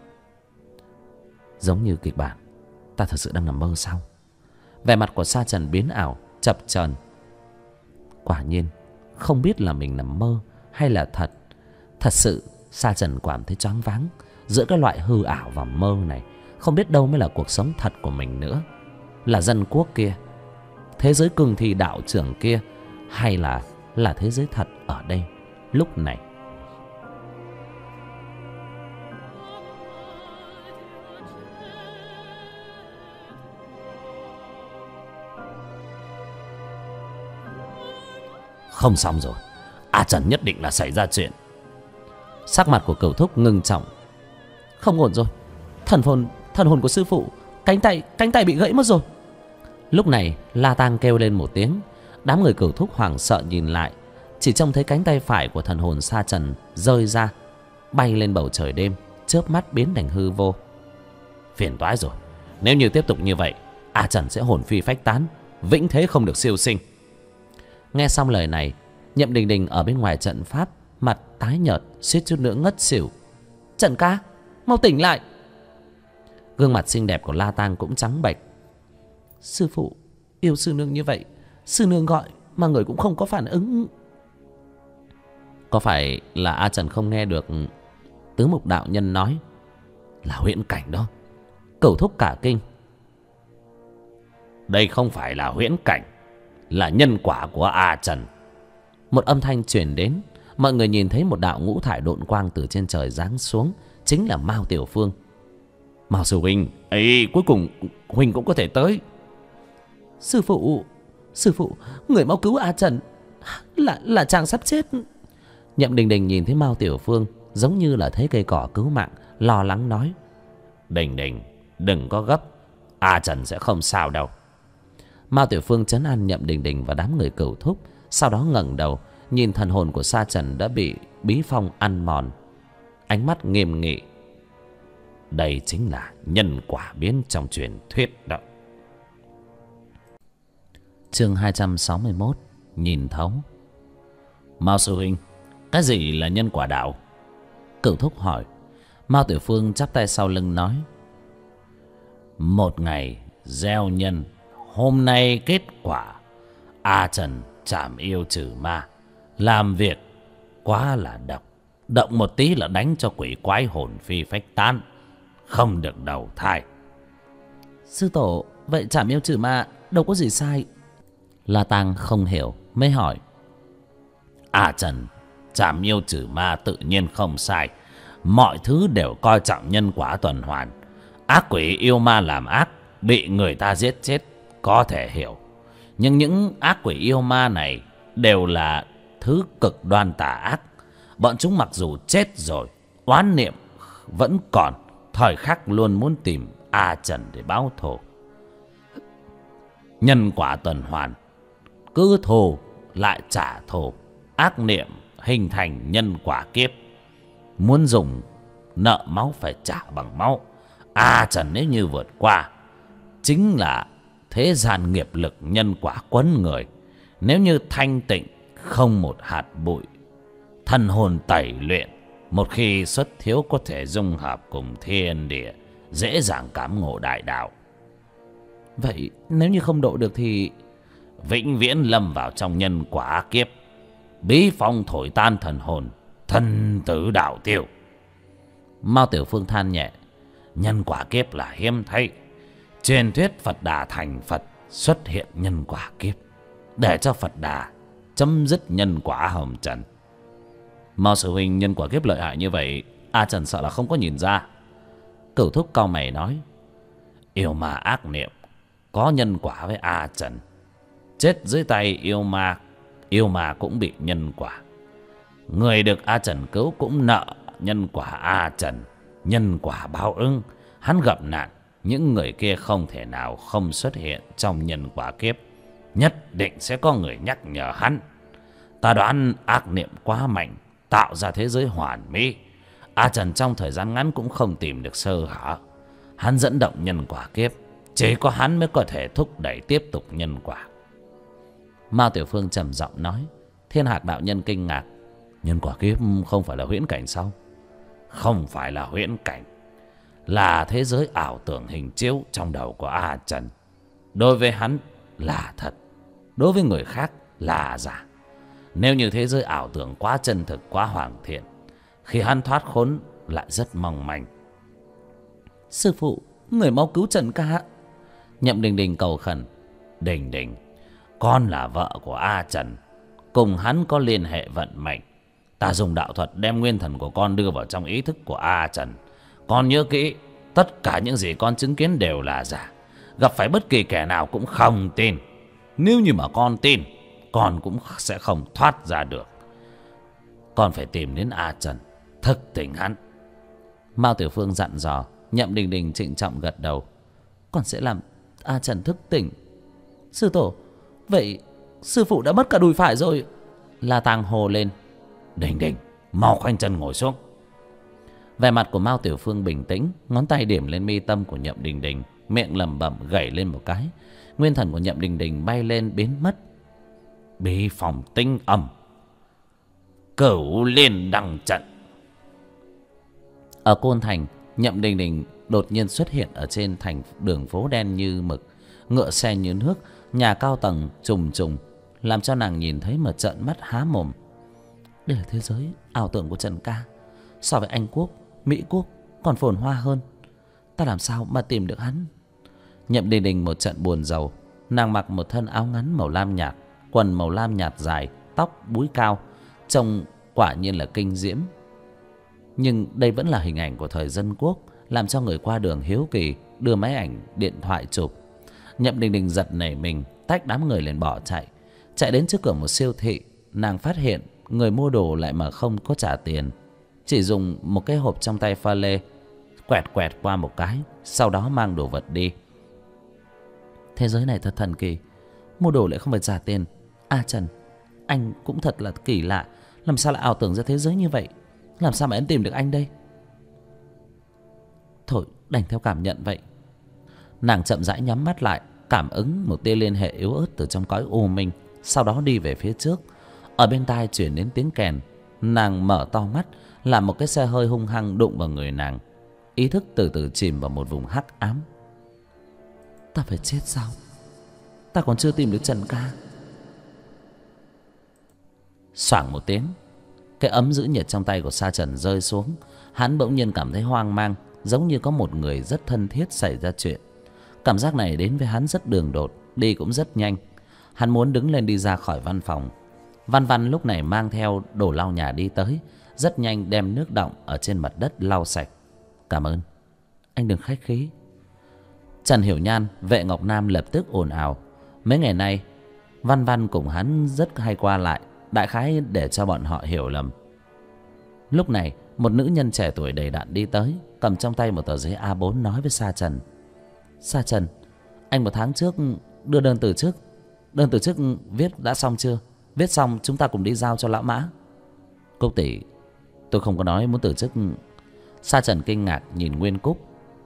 [SPEAKER 1] Giống như kịch bản, ta thật sự đang nằm mơ sao? Vẻ mặt của Sa Trần biến ảo, chập chờn. Quả nhiên không biết là mình nằm mơ hay là thật. Thật sự Sa Trần cảm thấy choáng váng giữa cái loại hư ảo và mơ này. Không biết đâu mới là cuộc sống thật của mình nữa. Là dân quốc kia, thế giới cương thi đạo trưởng kia, hay là thế giới thật ở đây lúc này. Không xong rồi, Trần nhất định là xảy ra chuyện. Sắc mặt của Cửu Thúc ngưng trọng. Không ổn rồi, thần hồn của sư phụ, cánh tay bị gãy mất rồi. Lúc này La Tang kêu lên một tiếng. Đám người Cửu Thúc hoảng sợ nhìn lại, chỉ trông thấy cánh tay phải của thần hồn Sa Trần rơi ra, bay lên bầu trời đêm, chớp mắt biến thành hư vô. Phiền toái rồi, nếu như tiếp tục như vậy, Trần sẽ hồn phi phách tán, vĩnh thế không được siêu sinh. Nghe xong lời này, Nhậm Đình Đình ở bên ngoài trận pháp, mặt tái nhợt, suýt chút nữa ngất xỉu. Trần ca, mau tỉnh lại. Gương mặt xinh đẹp của La Tang cũng trắng bệch. Sư phụ yêu sư nương như vậy, sư nương gọi mà người cũng không có phản ứng. Có phải là A Trần không nghe được Tứ Mục đạo nhân nói là huyễn cảnh đó? Cửu thúc cả kinh.
[SPEAKER 2] Đây không phải là huyễn cảnh, là nhân quả của A Trần.
[SPEAKER 1] Một âm thanh truyền đến. Mọi người nhìn thấy một đạo ngũ thải độn quang từ trên trời giáng xuống, chính là Mao Tiểu Phương.
[SPEAKER 2] Mao sư huynh, ấy cuối cùng huynh cũng có thể tới.
[SPEAKER 1] Sư phụ, người mau cứu A Trần, là chàng sắp chết. Nhậm Đình Đình nhìn thấy Mao Tiểu Phương giống như là thấy cây cỏ cứu mạng, lo lắng nói.
[SPEAKER 2] Đình Đình, đừng có gấp, A Trần sẽ không sao đâu.
[SPEAKER 1] Mao Tiểu Phương trấn an Nhậm Đình Đình và đám người Cửu thúc, sau đó ngẩng đầu nhìn thần hồn của Sa Trần đã bị bí phong ăn mòn, ánh mắt nghiêm nghị.
[SPEAKER 2] Đây chính là nhân quả biến trong truyền thuyết đó.
[SPEAKER 1] Chương 261, nhìn thấu.
[SPEAKER 2] Mao sư huynh, cái gì là nhân quả đạo?
[SPEAKER 1] Cửu thúc hỏi. Mao Tiểu Phương chắp tay sau lưng nói.
[SPEAKER 2] Một ngày gieo nhân, hôm nay kết quả. A Trần chảm yêu trừ ma, làm việc quá là độc, động một tí là đánh cho quỷ quái hồn phi phách tán, không được đầu thai.
[SPEAKER 1] Sư tổ, vậy chảm yêu trừ ma đâu có gì sai? La Tang không hiểu, mới hỏi.
[SPEAKER 2] A Trần chảm yêu trừ ma tự nhiên không sai. Mọi thứ đều coi trọng nhân quả tuần hoàn. Ác quỷ yêu ma làm ác, bị người ta giết chết, có thể hiểu. Nhưng những ác quỷ yêu ma này đều là thứ cực đoan tà ác. Bọn chúng mặc dù chết rồi, oán niệm vẫn còn, thời khắc luôn muốn tìm A Trần để báo thù. Nhân quả tuần hoàn, cứ thù lại trả thù, ác niệm hình thành nhân quả kiếp. Muốn dùng nợ máu phải trả bằng máu. A Trần nếu như vượt qua, chính là thế gian nghiệp lực nhân quả quấn người. Nếu như thanh tịnh không một hạt bụi, thần hồn tẩy luyện, một khi xuất thiếu có thể dung hợp cùng thiên địa, dễ dàng cảm ngộ đại đạo.
[SPEAKER 1] Vậy nếu như không độ được thì
[SPEAKER 2] vĩnh viễn lâm vào trong nhân quả kiếp, bí phong thổi tan thần hồn, thân tử đạo tiêu.
[SPEAKER 1] Mao Tiểu Phương than nhẹ.
[SPEAKER 2] Nhân quả kiếp là hiếm thấy. Truyền thuyết Phật Đà thành Phật xuất hiện nhân quả kiếp, để cho Phật Đà chấm dứt nhân quả hồng trần.
[SPEAKER 1] Mao sư huynh, nhân quả kiếp lợi hại như vậy, A Trần sợ là không có nhìn ra. Cửu thúc cau mày nói.
[SPEAKER 2] Yêu ma ác niệm có nhân quả với A Trần. Chết dưới tay yêu ma cũng bị nhân quả. Người được A Trần cứu cũng nợ nhân quả A Trần. Nhân quả báo ứng, hắn gặp nạn, những người kia không thể nào không xuất hiện trong nhân quả kiếp. Nhất định sẽ có người nhắc nhở hắn. Ta đoán ác niệm quá mạnh, tạo ra thế giới hoàn mỹ. A Trần trong thời gian ngắn cũng không tìm được sơ hở. Hắn dẫn động nhân quả kiếp, chỉ có hắn mới có thể thúc đẩy tiếp tục nhân quả.
[SPEAKER 1] Mao Tiểu Phương trầm giọng nói. Thiên Hạc đạo nhân kinh ngạc.
[SPEAKER 2] Nhân quả kiếp không phải là huyễn cảnh sao? Không phải là huyễn cảnh, là thế giới ảo tưởng hình chiếu trong đầu của A Trần. Đối với hắn là thật, đối với người khác là giả. Nếu như thế giới ảo tưởng quá chân thực, quá hoàn thiện, khi hắn thoát khốn lại rất mong manh.
[SPEAKER 1] Sư phụ, người mau cứu Trần ca. Nhậm Đình Đình cầu khẩn.
[SPEAKER 2] Đình Đình, con là vợ của A Trần, cùng hắn có liên hệ vận mệnh. Ta dùng đạo thuật đem nguyên thần của con đưa vào trong ý thức của A Trần. Con nhớ kỹ, tất cả những gì con chứng kiến đều là giả. Gặp phải bất kỳ kẻ nào cũng không tin. Nếu như mà con tin, con cũng sẽ không thoát ra được. Con phải tìm đến A Trần, thức tỉnh hắn.
[SPEAKER 1] Mao Tiểu Phương dặn dò. Nhậm Đình Đình trịnh trọng gật đầu. Con sẽ làm A Trần thức tỉnh. Sư tổ, vậy sư phụ đã mất cả đùi phải rồi. La Tang hồ lên.
[SPEAKER 2] Đình Đình, mau khoanh chân ngồi xuống.
[SPEAKER 1] Vẻ mặt của Mao Tiểu Phương bình tĩnh, ngón tay điểm lên mi tâm của Nhậm Đình Đình, miệng lẩm bẩm gảy lên một cái. Nguyên thần của Nhậm Đình Đình bay lên biến mất.
[SPEAKER 2] Bí phòng tinh âm, Cửu Liên Đăng Trận.
[SPEAKER 1] Ở Côn Thành, Nhậm Đình Đình đột nhiên xuất hiện ở trên thành đường phố đen như mực, ngựa xe như nước, nhà cao tầng trùng trùng, làm cho nàng nhìn thấy mà trợn mắt há mồm. Đây là thế giới ảo tưởng của Trần ca. So với Anh quốc, Mỹ quốc còn phồn hoa hơn. Ta làm sao mà tìm được hắn? Nhậm Đình Đình một trận buồn rầu. Nàng mặc một thân áo ngắn màu lam nhạt, quần màu lam nhạt dài, tóc búi cao, trông quả nhiên là kinh diễm. Nhưng đây vẫn là hình ảnh của thời dân quốc, làm cho người qua đường hiếu kỳ đưa máy ảnh điện thoại chụp. Nhậm Đình Đình giật nảy mình, tách đám người liền bỏ chạy. Chạy đến trước cửa một siêu thị, nàng phát hiện người mua đồ lại mà không có trả tiền, chỉ dùng một cái hộp trong tay pha lê quẹt quẹt qua một cái, sau đó mang đồ vật đi. Thế giới này thật thần kỳ, mua đồ lại không phải trả tiền. Trần, anh cũng thật là kỳ lạ, làm sao lại ảo tưởng ra thế giới như vậy? Làm sao mà em tìm được anh đây? Thôi đành theo cảm nhận vậy. Nàng chậm rãi nhắm mắt lại, cảm ứng một tia liên hệ yếu ớt từ trong cõi u minh, sau đó đi về phía trước. Ở bên tai chuyển đến tiếng kèn. Nàng mở to mắt, làm một cái xe hơi hung hăng đụng vào người nàng. Ý thức từ từ chìm vào một vùng hắc ám. Ta phải chết sao? Ta còn chưa tìm được Trần ca. Xoảng một tiếng, cái ấm giữ nhiệt trong tay của Sa Trần rơi xuống. Hắn bỗng nhiên cảm thấy hoang mang, giống như có một người rất thân thiết xảy ra chuyện. Cảm giác này đến với hắn rất đường đột, đi cũng rất nhanh. Hắn muốn đứng lên đi ra khỏi văn phòng. Văn Văn lúc này mang theo đồ lau nhà đi tới, rất nhanh đem nước đọng ở trên mặt đất lau sạch. Cảm ơn. Anh đừng khách khí. Trần Hiểu Nhan, Vệ Ngọc Nam lập tức ồn ào. Mấy ngày nay Văn Văn cùng hắn rất hay qua lại, đại khái để cho bọn họ hiểu lầm. Lúc này một nữ nhân trẻ tuổi đầy đặn đi tới, cầm trong tay một tờ giấy A4 nói với Sa Trần. Sa Trần, anh 1 tháng trước đưa đơn từ chức. Đơn từ chức viết đã xong chưa? Viết xong chúng ta cùng đi giao cho lão Mã. Cúc tỷ, tôi không có nói muốn từ chức. Sa Trần kinh ngạc nhìn Nguyên Cúc.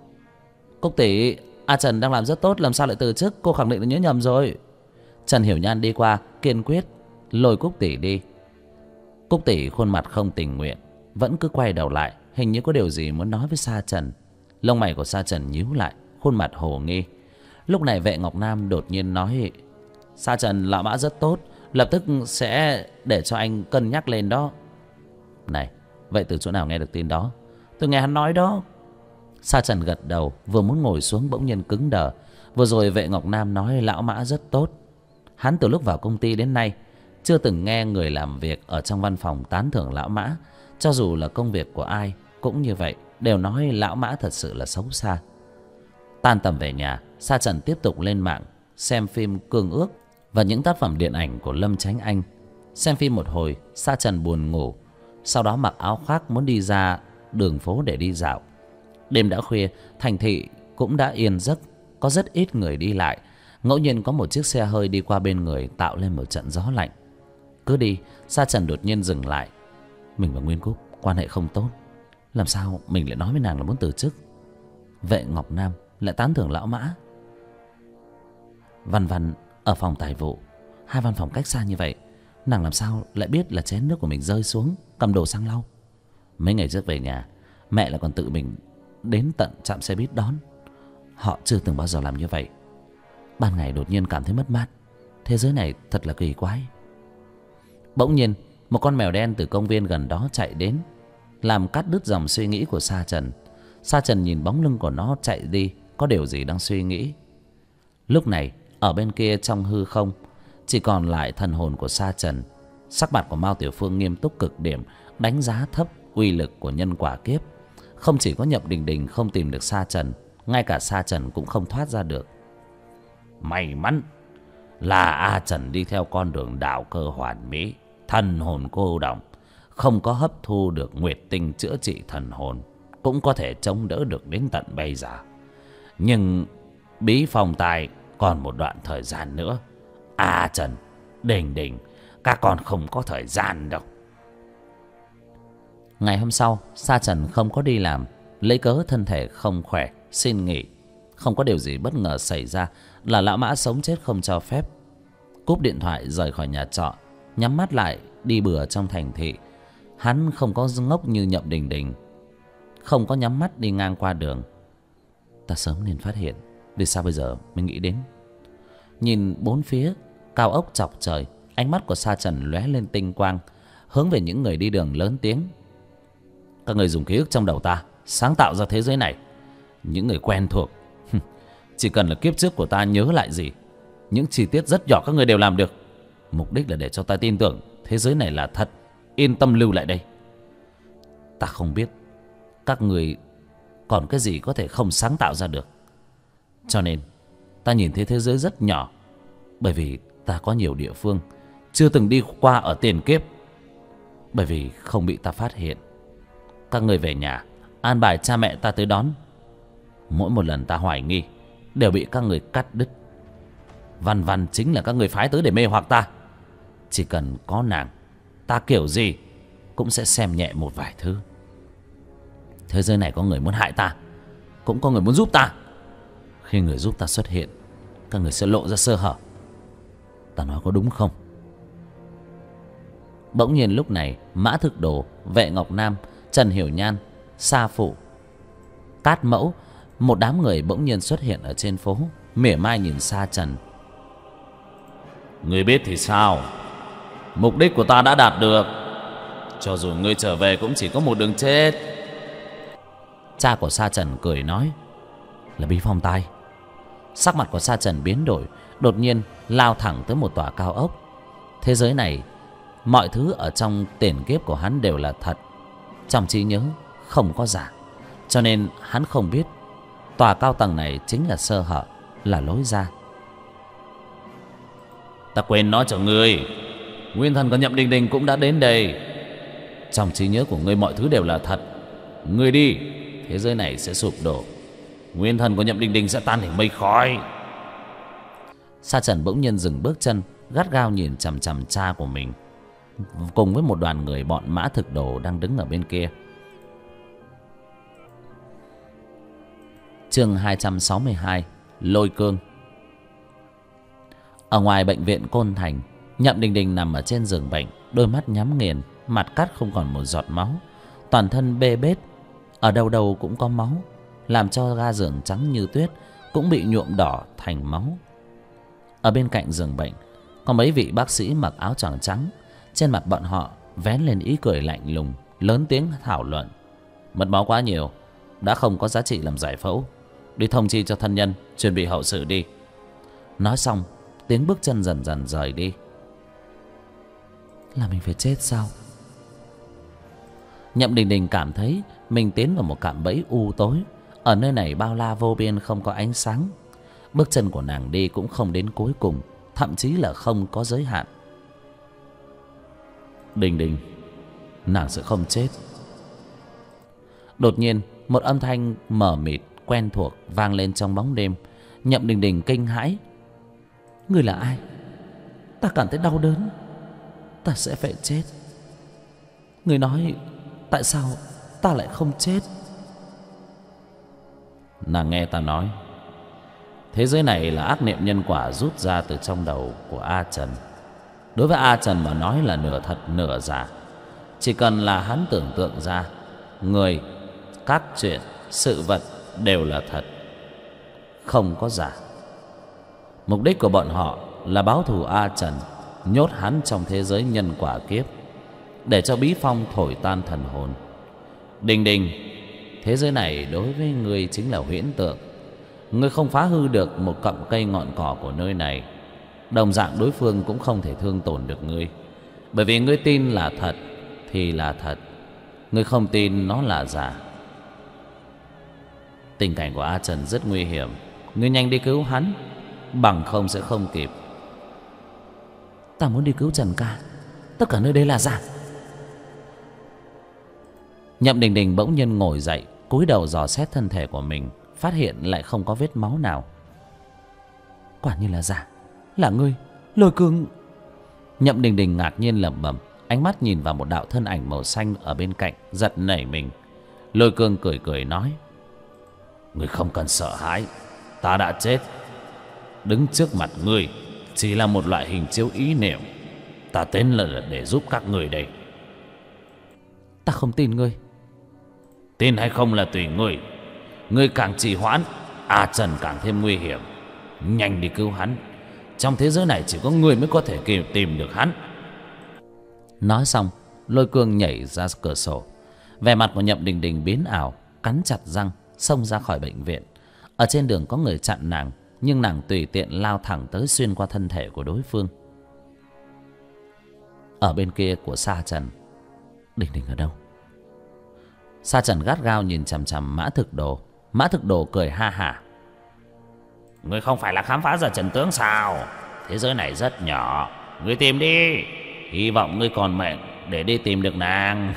[SPEAKER 1] Cúc tỷ, Trần đang làm rất tốt, làm sao lại từ chức? Cô khẳng định là nhớ nhầm rồi. Trần Hiểu Nhan đi qua kiên quyết lôi Cúc tỷ đi. Cúc tỷ khuôn mặt không tình nguyện, vẫn cứ quay đầu lại, hình như có điều gì muốn nói với Sa Trần. Lông mày của Sa Trần nhíu lại, khuôn mặt hồ nghi. Lúc này Vệ Ngọc Nam đột nhiên nói: Sa Trần lão Mã rất tốt, lập tức sẽ để cho anh cân nhắc lên đó. Này, vậy từ chỗ nào nghe được tin đó? Tôi nghe hắn nói đó. Sa Trần gật đầu, vừa muốn ngồi xuống bỗng nhiên cứng đờ. Vừa rồi Vệ Ngọc Nam nói lão Mã rất tốt. Hắn từ lúc vào công ty đến nay chưa từng nghe người làm việc ở trong văn phòng tán thưởng lão Mã. Cho dù là công việc của ai cũng như vậy, đều nói lão Mã thật sự là xấu xa. Tan tầm về nhà, Sa Trần tiếp tục lên mạng xem phim Cương Ước và những tác phẩm điện ảnh của Lâm Chánh Anh. Xem phim một hồi, Sa Trần buồn ngủ, sau đó mặc áo khoác muốn đi ra đường phố để đi dạo. Đêm đã khuya, thành thị cũng đã yên giấc, có rất ít người đi lại. Ngẫu nhiên có một chiếc xe hơi đi qua bên người, tạo lên một trận gió lạnh. Cứ đi, Sa Trần đột nhiên dừng lại. Mình và Nguyên Cúc quan hệ không tốt, làm sao mình lại nói với nàng là muốn từ chức? Vệ Ngọc Nam lại tán thưởng lão Mã. Văn Văn ở phòng tài vụ, 2 văn phòng cách xa như vậy, nàng làm sao lại biết là chén nước của mình rơi xuống, cầm đồ sang lau? Mấy ngày trước về nhà, mẹ lại còn tự mình đến tận trạm xe buýt đón. Họ chưa từng bao giờ làm như vậy. Ban ngày đột nhiên cảm thấy mất mát. Thế giới này thật là kỳ quái. Bỗng nhiên một con mèo đen từ công viên gần đó chạy đến, làm cắt đứt dòng suy nghĩ của Sa Trần. Sa Trần nhìn bóng lưng của nó chạy đi, có điều gì đang suy nghĩ. Lúc này ở bên kia trong hư không chỉ còn lại thần hồn của Sa Trần. Sắc mặt của Mao Tiểu Phương nghiêm túc cực điểm, đánh giá thấp uy lực của nhân quả kiếp. Không chỉ có Nhậm Đình Đình không tìm được Sa Trần, ngay cả Sa Trần cũng không thoát ra được.
[SPEAKER 2] May mắn là Trần đi theo con đường đạo cơ hoàn mỹ, thần hồn cô đọng, không có hấp thu được nguyệt tinh chữa trị thần hồn, cũng có thể chống đỡ được đến tận bây giờ. Nhưng bí phong tài còn một đoạn thời gian nữa. Trần, Đình Đình, các con không có thời gian đâu.
[SPEAKER 1] Ngày hôm sau, Sa Trần không có đi làm, lấy cớ thân thể không khỏe, xin nghỉ. Không có điều gì bất ngờ xảy ra, là lão Mã sống chết không cho phép. Cúp điện thoại rời khỏi nhà trọ, nhắm mắt lại đi bừa trong thành thị. Hắn không có ngốc như Nhậm Đình Đình, không có nhắm mắt đi ngang qua đường. Ta sớm nên phát hiện, vì sao bây giờ mới nghĩ đến. Nhìn bốn phía cao ốc chọc trời, ánh mắt của Sa Trần lóe lên tinh quang, hướng về những người đi đường lớn tiếng: các người dùng ký ức trong đầu ta sáng tạo ra thế giới này. Những người quen thuộc, chỉ cần là kiếp trước của ta nhớ lại gì, những chi tiết rất nhỏ các người đều làm được. Mục đích là để cho ta tin tưởng thế giới này là thật, yên tâm lưu lại đây. Ta không biết các người còn cái gì có thể không sáng tạo ra được, cho nên ta nhìn thấy thế giới rất nhỏ. Bởi vì ta có nhiều địa phương chưa từng đi qua ở tiền kiếp. Bởi vì không bị ta phát hiện, các người về nhà an bài cha mẹ ta tới đón. Mỗi một lần ta hoài nghi đều bị các người cắt đứt. Văn Văn chính là các người phái tới để mê hoặc ta. Chỉ cần có nàng, ta kiểu gì cũng sẽ xem nhẹ một vài thứ. Thế giới này có người muốn hại ta, cũng có người muốn giúp ta. Khi người giúp ta xuất hiện, các người sẽ lộ ra sơ hở. Ta nói có đúng không? Bỗng nhiên lúc này, Mã Thực Đồ, Vệ Ngọc Nam, Trần Hiểu Nhan, Sa Phụ, Cát Mẫu, một đám người bỗng nhiên xuất hiện ở trên phố, mỉa mai nhìn Sa Trần.
[SPEAKER 2] Ngươi biết thì sao? Mục đích của ta đã đạt được. Cho dù ngươi trở về cũng chỉ có một đường chết.
[SPEAKER 1] Cha của Sa Trần cười nói: là Bí Phong tai. Sắc mặt của Sa Trần biến đổi, đột nhiên lao thẳng tới một tòa cao ốc. Thế giới này, mọi thứ ở trong tiền kiếp của hắn đều là thật, trong trí nhớ không có giả. Cho nên hắn không biết tòa cao tầng này chính là sơ hở, là lối ra.
[SPEAKER 2] Ta quên nói cho ngươi, nguyên thần của Nhậm Đình Đình cũng đã đến đây.
[SPEAKER 1] Trong trí nhớ của ngươi mọi thứ đều là thật.
[SPEAKER 2] Ngươi đi, thế giới này sẽ sụp đổ, nguyên thần của Nhậm Đình Đình sẽ tan thành mây khói.
[SPEAKER 1] Sa Trần bỗng nhiên dừng bước chân, gắt gao nhìn chằm chằm cha của mình, cùng với một đoàn người bọn Mã Thực Đồ đang đứng ở bên kia. Chương 262: Lôi Cương. Ở ngoài bệnh viện Côn Thành, Nhậm Đình Đình nằm ở trên giường bệnh, đôi mắt nhắm nghiền, mặt cắt không còn một giọt máu, toàn thân bê bết, ở đâu đâu cũng có máu, làm cho ga giường trắng như tuyết cũng bị nhuộm đỏ thành máu. Ở bên cạnh giường bệnh có mấy vị bác sĩ mặc áo choàng trắng, trên mặt bọn họ vén lên ý cười lạnh lùng, lớn tiếng thảo luận: mất máu quá nhiều, đã không có giá trị làm giải phẫu, đi thông chi cho thân nhân chuẩn bị hậu sự đi. Nói xong, tiếng bước chân dần dần rời đi. Là mình phải chết sao? Nhậm Đình Đình cảm thấy mình tiến vào một cạm bẫy u tối. Ở nơi này bao la vô biên, không có ánh sáng. Bước chân của nàng đi cũng không đến cuối cùng, thậm chí là không có giới hạn. Đình Đình, nàng sẽ không chết. Đột nhiên một âm thanh mờ mịt quen thuộc vang lên trong bóng đêm. Nhậm Đình Đình kinh hãi: người là ai? Ta cảm thấy đau đớn, ta sẽ phải chết. Người nói tại sao ta lại không chết?
[SPEAKER 2] Nàng nghe ta nói, thế giới này là ác niệm nhân quả rút ra từ trong đầu của A Trần. Đối với A Trần mà nói là nửa thật nửa giả. Chỉ cần là hắn tưởng tượng ra, người, các chuyện, sự vật đều là thật, không có giả. Mục đích của bọn họ là báo thù A Trần, nhốt hắn trong thế giới nhân quả kiếp, để cho Bí Phong thổi tan thần hồn. Đình Đình, thế giới này đối với ngươi chính là huyễn tượng. Ngươi không phá hư được một cọng cây ngọn cỏ của nơi này, đồng dạng đối phương cũng không thể thương tổn được ngươi. Bởi vì ngươi tin là thật thì là thật, ngươi không tin nó là giả. Tình cảnh của A Trần rất nguy hiểm, ngươi nhanh đi cứu hắn, bằng không sẽ không kịp.
[SPEAKER 1] Ta muốn đi cứu Trần ca, tất cả nơi đây là giả. Nhậm Đình Đình bỗng nhiên ngồi dậy, cúi đầu dò xét thân thể của mình, phát hiện lại không có vết máu nào. Quả nhiên là giả, là ngươi, Lôi Cương. Nhậm Đình Đình ngạc nhiên lẩm bẩm, ánh mắt nhìn vào một đạo thân ảnh màu xanh ở bên cạnh, giật nảy mình. Lôi Cương cười cười nói: ngươi không cần sợ hãi, ta đã chết. Đứng trước mặt ngươi chỉ là một loại hình chiếu ý niệm, ta tên là để giúp các người đây. Ta không tin ngươi.
[SPEAKER 2] Tin hay không là tùy ngươi. Ngươi càng trì hoãn, A Trần càng thêm nguy hiểm. Nhanh đi cứu hắn. Trong thế giới này chỉ có ngươi mới có thể tìm được hắn.
[SPEAKER 1] Nói xong, Lôi Cương nhảy ra cửa sổ. Vẻ mặt của Nhậm Đình Đình biến ảo, cắn chặt răng xông ra khỏi bệnh viện. Ở trên đường có người chặn nàng, nhưng nàng tùy tiện lao thẳng tới, xuyên qua thân thể của đối phương. Ở bên kia của Sa Trần, Đình Đình ở đâu? Sa Trần gắt gao nhìn chằm chằm Mã Thực Đồ. Mã Thực Đồ cười ha hả.
[SPEAKER 2] Ngươi không phải là khám phá ra chân tướng sao? Thế giới này rất nhỏ, ngươi tìm đi. Hy vọng ngươi còn mệnh để đi tìm được nàng.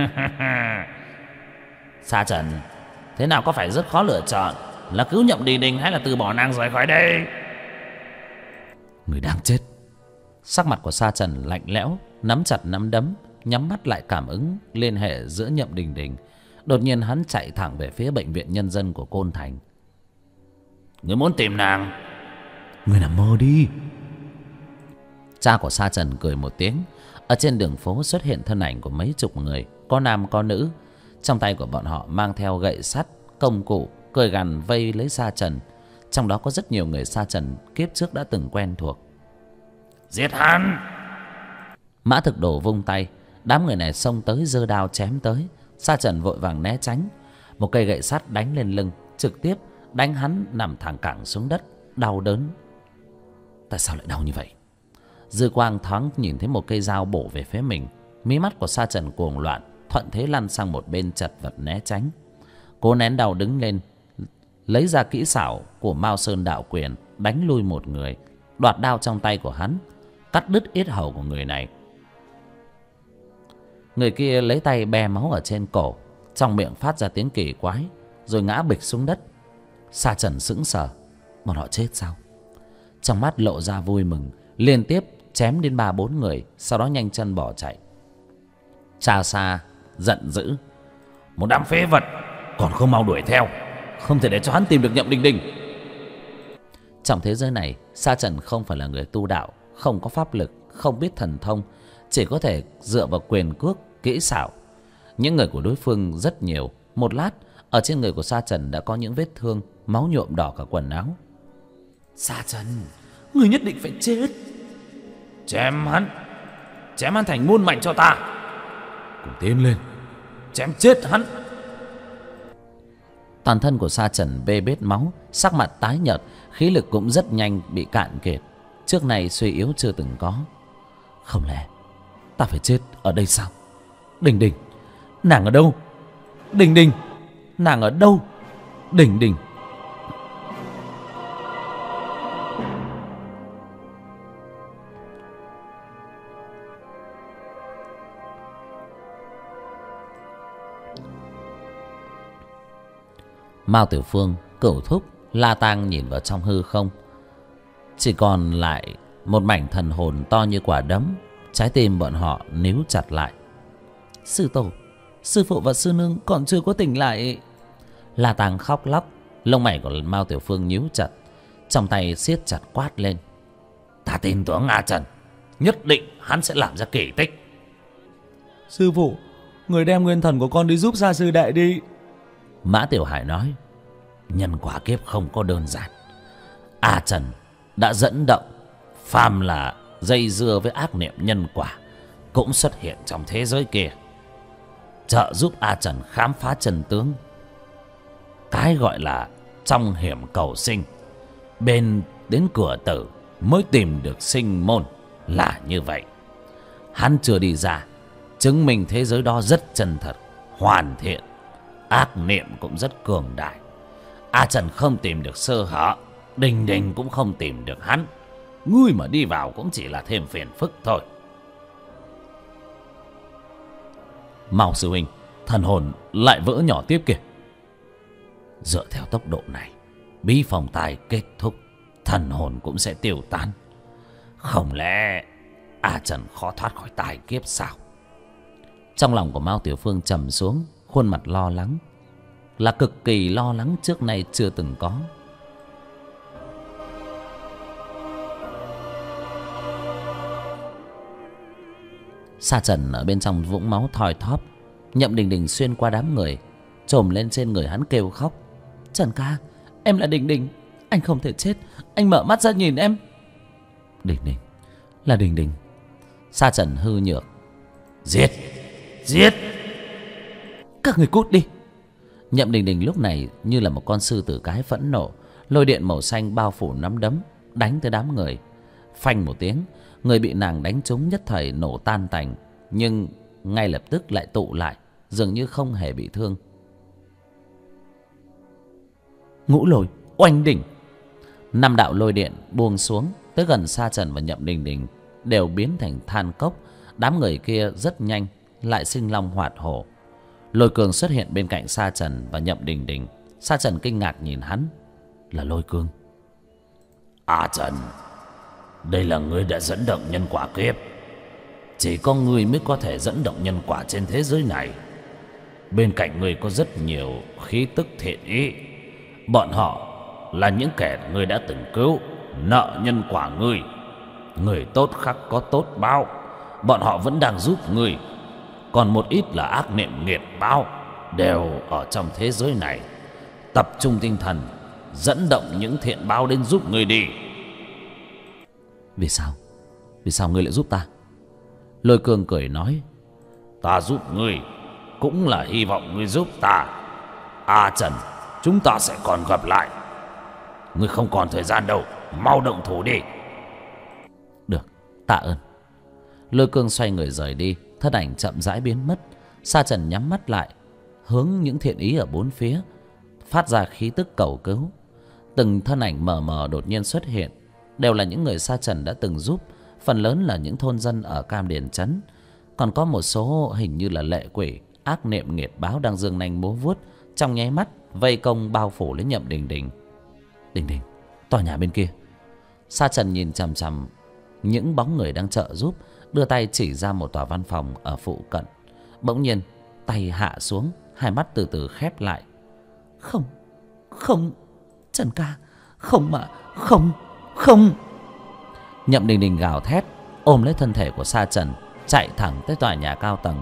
[SPEAKER 1] Sa Trần, thế nào có phải rất khó lựa chọn, là cứu Nhậm Đình Đình hay là từ bỏ nàng rời khỏi đây? Người đang chết. Sắc mặt của Sa Trần lạnh lẽo, nắm chặt nắm đấm, nhắm mắt lại cảm ứng liên hệ giữa Nhậm Đình Đình. Đột nhiên hắn chạy thẳng về phía bệnh viện nhân dân của Côn Thành.
[SPEAKER 2] Ngươi muốn tìm nàng?
[SPEAKER 1] Ngươi nằm mơ đi. Cha của Sa Trần cười một tiếng. Ở trên đường phố xuất hiện thân ảnh của mấy chục người, có nam có nữ. Trong tay của bọn họ mang theo gậy sắt, công cụ, cười gằn vây lấy Sa Trần. Trong đó có rất nhiều người Sa Trần kiếp trước đã từng quen thuộc.
[SPEAKER 2] Giết hắn!
[SPEAKER 1] Mã Thực Đồ vung tay, đám người này xông tới giơ đao chém tới. Sa Trần vội vàng né tránh. Một cây gậy sắt đánh lên lưng, trực tiếp đánh hắn nằm thẳng cẳng xuống đất, đau đớn. Tại sao lại đau như vậy? Dư quang thoáng nhìn thấy một cây dao bổ về phía mình. Mí mắt của Sa Trần cuồng loạn, thuận thế lăn sang một bên chật vật né tránh. Cố nén đau đứng lên, lấy ra kỹ xảo của Mao Sơn Đạo Quyền, đánh lui một người, đoạt đao trong tay của hắn, cắt đứt yết hầu của người này. Người kia lấy tay be máu ở trên cổ, trong miệng phát ra tiếng kỳ quái, rồi ngã bịch xuống đất. Sa Trần sững sờ, bọn họ chết sao? Trong mắt lộ ra vui mừng, liên tiếp chém đến 3-4 người, sau đó nhanh chân bỏ chạy. Cha Sa giận dữ.
[SPEAKER 2] Một đám phế vật, còn không mau đuổi theo, không thể để cho hắn tìm được Nhậm Đình Đình.
[SPEAKER 1] Trong thế giới này, Sa Trần không phải là người tu đạo, không có pháp lực, không biết thần thông, chỉ có thể dựa vào quyền cước, kỹ xảo. Những người của đối phương rất nhiều. Một lát, ở trên người của Sa Trần đã có những vết thương, máu nhuộm đỏ cả quần áo. Sa Trần, người nhất định phải chết.
[SPEAKER 2] Chém hắn thành muôn mảnh cho ta.
[SPEAKER 1] Cùng tiến lên,
[SPEAKER 2] chém chết hắn.
[SPEAKER 1] Toàn thân của Sa Trần bê bết máu, sắc mặt tái nhợt, khí lực cũng rất nhanh bị cạn kiệt, trước này suy yếu chưa từng có. Không lẽ ta phải chết ở đây sao? Đình Đình, nàng ở đâu? Đình Đình, nàng ở đâu? Đình Đình. Mao Tiểu Phương, Cửu Thúc, La Tang nhìn vào trong hư không. Chỉ còn lại một mảnh thần hồn to như quả đấm. Trái tim bọn họ níu chặt lại. Sư tổ, sư phụ và sư nương còn chưa có tỉnh lại. La Tang khóc lóc. Lông mày của Mao Tiểu Phương nhíu chặt, trong tay siết chặt quát lên.
[SPEAKER 2] Ta tin tưởng A Trần, nhất định hắn sẽ làm ra kỳ tích.
[SPEAKER 3] Sư phụ, người đem nguyên thần của con đi giúp Sa sư đệ đi.
[SPEAKER 1] Mã Tiểu Hải nói. Nhân quả kiếp không có đơn giản. A Trần đã dẫn động, phàm là dây dưa với ác niệm nhân quả cũng xuất hiện trong thế giới kia, trợ giúp A Trần khám phá chân tướng. Cái gọi là trong hiểm cầu sinh, bên đến cửa tử mới tìm được sinh môn là như vậy. Hắn chưa đi ra, chứng minh thế giới đó rất chân thật, hoàn thiện. Ác niệm cũng rất cường đại. A Trần không tìm được sơ hở, Đình Đình cũng không tìm được hắn. Ngươi mà đi vào cũng chỉ là thêm phiền phức thôi. Mau sư huynh, thần hồn lại vỡ nhỏ tiếp kìa. Dựa theo tốc độ này, bí phòng tài kết thúc, thần hồn cũng sẽ tiêu tan. Không lẽ A Trần khó thoát khỏi tài kiếp sao? Trong lòng của Mao Tiểu Phương trầm xuống, khuôn mặt lo lắng, là cực kỳ lo lắng trước nay chưa từng có. Sa Trần ở bên trong vũng máu thoi thóp, Nhậm Đình Đình xuyên qua đám người, chồm lên trên người hắn kêu khóc. Trần ca, em là Đình Đình, anh không thể chết, anh mở mắt ra nhìn em. Đình Đình, là Đình Đình. Sa Trần hư nhược. Giết, giết, các người cút đi. Nhậm Đình Đình lúc này như là một con sư tử cái phẫn nộ, lôi điện màu xanh bao phủ nắm đấm đánh tới đám người. Phanh một tiếng, người bị nàng đánh trúng nhất thời nổ tan tành, nhưng ngay lập tức lại tụ lại, dường như không hề bị thương. Ngũ lôi oanh đỉnh. 5 đạo lôi điện buông xuống tới gần Sa Trần và Nhậm Đình Đình, đều biến thành than cốc. Đám người kia rất nhanh lại sinh long hoạt hổ. Lôi Cương xuất hiện bên cạnh Sa Trần và Nhậm Đình Đình. Sa Trần kinh ngạc nhìn hắn. Là Lôi Cương.
[SPEAKER 2] A Trần, đây là ngươi đã dẫn động nhân quả kiếp. Chỉ có ngươi mới có thể dẫn động nhân quả trên thế giới này. Bên cạnh ngươi có rất nhiều khí tức thiện ý. Bọn họ là những kẻ ngươi đã từng cứu, nợ nhân quả ngươi. Người tốt khắc có tốt báo, bọn họ vẫn đang giúp ngươi. Còn một ít là ác niệm nghiệt báo, đều ở trong thế giới này. Tập trung tinh thần, dẫn động những thiện báo đến giúp ngươi đi.
[SPEAKER 1] Vì sao? Vì sao ngươi lại giúp ta? Lôi Cương cười nói.
[SPEAKER 2] Ta giúp ngươi cũng là hy vọng ngươi giúp ta. A Trần, chúng ta sẽ còn gặp lại. Ngươi không còn thời gian đâu, mau động thủ đi.
[SPEAKER 1] Được, tạ ơn. Lôi Cương xoay người rời đi, thân ảnh chậm rãi biến mất. Sa Trần nhắm mắt lại, hướng những thiện ý ở bốn phía, phát ra khí tức cầu cứu. Từng thân ảnh mờ mờ đột nhiên xuất hiện, đều là những người Sa Trần đã từng giúp, phần lớn là những thôn dân ở Cam Điền trấn. Còn có một số hình như là lệ quỷ, ác niệm nghiệt báo đang giương nanh múa vuốt, trong nháy mắt vây công bao phủ lấy Nhậm Đình Đình. Đình Đình, tòa nhà bên kia. Sa Trần nhìn chằm chằm những bóng người đang trợ giúp, đưa tay chỉ ra một tòa văn phòng ở phụ cận. Bỗng nhiên tay hạ xuống, hai mắt từ từ khép lại. Không, không, Trần ca, không mà, không, không. Nhậm Đình Đình gào thét, ôm lấy thân thể của Sa Trần, chạy thẳng tới tòa nhà cao tầng.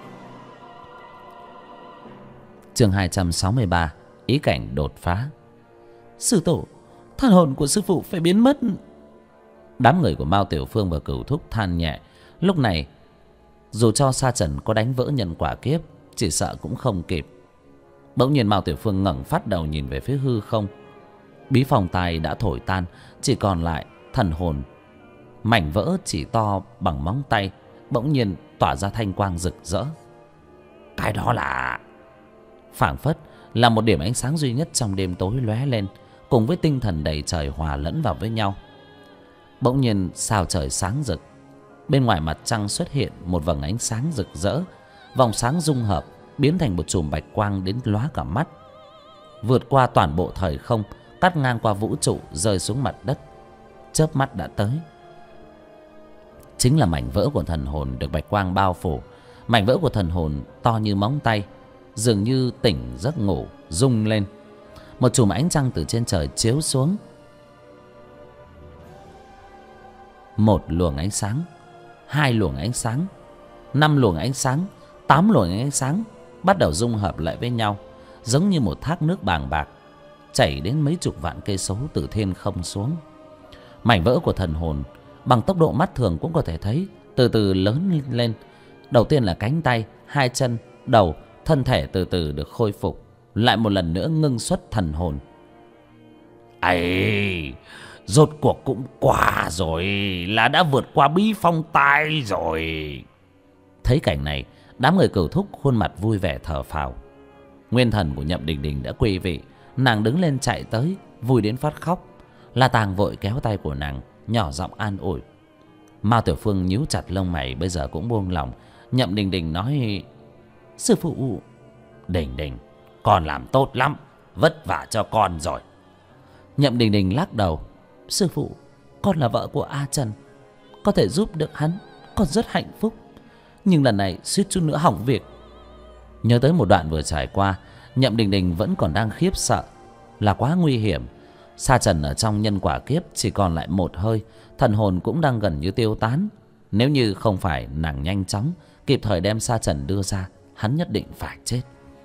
[SPEAKER 1] Chương 263, ý cảnh đột phá. Sư tổ, thần hồn của sư phụ phải biến mất. Đám người của Mao Tiểu Phương và Cửu Thúc than nhẹ. Lúc này dù cho Sa Trần có đánh vỡ nhân quả kiếp, chỉ sợ cũng không kịp. Bỗng nhiên Mao Tiểu Phương ngẩng phát đầu nhìn về phía hư không. Bí phong tài đã thổi tan, chỉ còn lại thần hồn. Mảnh vỡ chỉ to bằng móng tay bỗng nhiên tỏa ra thanh quang rực rỡ.
[SPEAKER 2] Cái đó là...
[SPEAKER 1] Phảng phất là một điểm ánh sáng duy nhất trong đêm tối lóe lên, cùng với tinh thần đầy trời hòa lẫn vào với nhau. Bỗng nhiên sao trời sáng rực, bên ngoài mặt trăng xuất hiện một vầng ánh sáng rực rỡ. Vòng sáng dung hợp biến thành một chùm bạch quang đến lóa cả mắt, vượt qua toàn bộ thời không, cắt ngang qua vũ trụ, rơi xuống mặt đất. Chớp mắt đã tới. Chính là mảnh vỡ của thần hồn được bạch quang bao phủ. Mảnh vỡ của thần hồn to như móng tay, dường như tỉnh giấc ngủ, rung lên. Một chùm ánh trăng từ trên trời chiếu xuống. Một luồng ánh sáng, hai luồng ánh sáng, 5 luồng ánh sáng, 8 luồng ánh sáng bắt đầu dung hợp lại với nhau, giống như một thác nước bàng bạc chảy đến mấy chục vạn cây số từ thiên không xuống. Mảnh vỡ của thần hồn bằng tốc độ mắt thường cũng có thể thấy, từ từ lớn lên. Đầu tiên là cánh tay, hai chân, đầu, thân thể từ từ được khôi phục, lại một lần nữa ngưng xuất thần hồn.
[SPEAKER 2] Ấy, rốt cuộc cũng qua rồi, là đã vượt qua bí phong tai rồi.
[SPEAKER 1] Thấy cảnh này, đám người Cửu Thúc khuôn mặt vui vẻ thở phào. Nguyên thần của Nhậm Đình Đình đã quy vị, nàng đứng lên chạy tới, vui đến phát khóc. La Tàng vội kéo tay của nàng, nhỏ giọng an ủi. Mao Tiểu Phương nhíu chặt lông mày bây giờ cũng buông lòng. Nhậm Đình Đình nói: Sư phụ.
[SPEAKER 2] Đình Đình, con làm tốt lắm, vất vả cho con rồi.
[SPEAKER 1] Nhậm Đình Đình lắc đầu: Sư phụ, con là vợ của A Trần, có thể giúp được hắn, con rất hạnh phúc. Nhưng lần này suýt chút nữa hỏng việc. Nhớ tới một đoạn vừa trải qua, Nhậm Đình Đình vẫn còn đang khiếp sợ, là quá nguy hiểm. Sa Trần ở trong nhân quả kiếp chỉ còn lại một hơi, thần hồn cũng đang gần như tiêu tán. Nếu như không phải nàng nhanh chóng kịp thời đem Sa Trần đưa ra, hắn nhất định phải chết.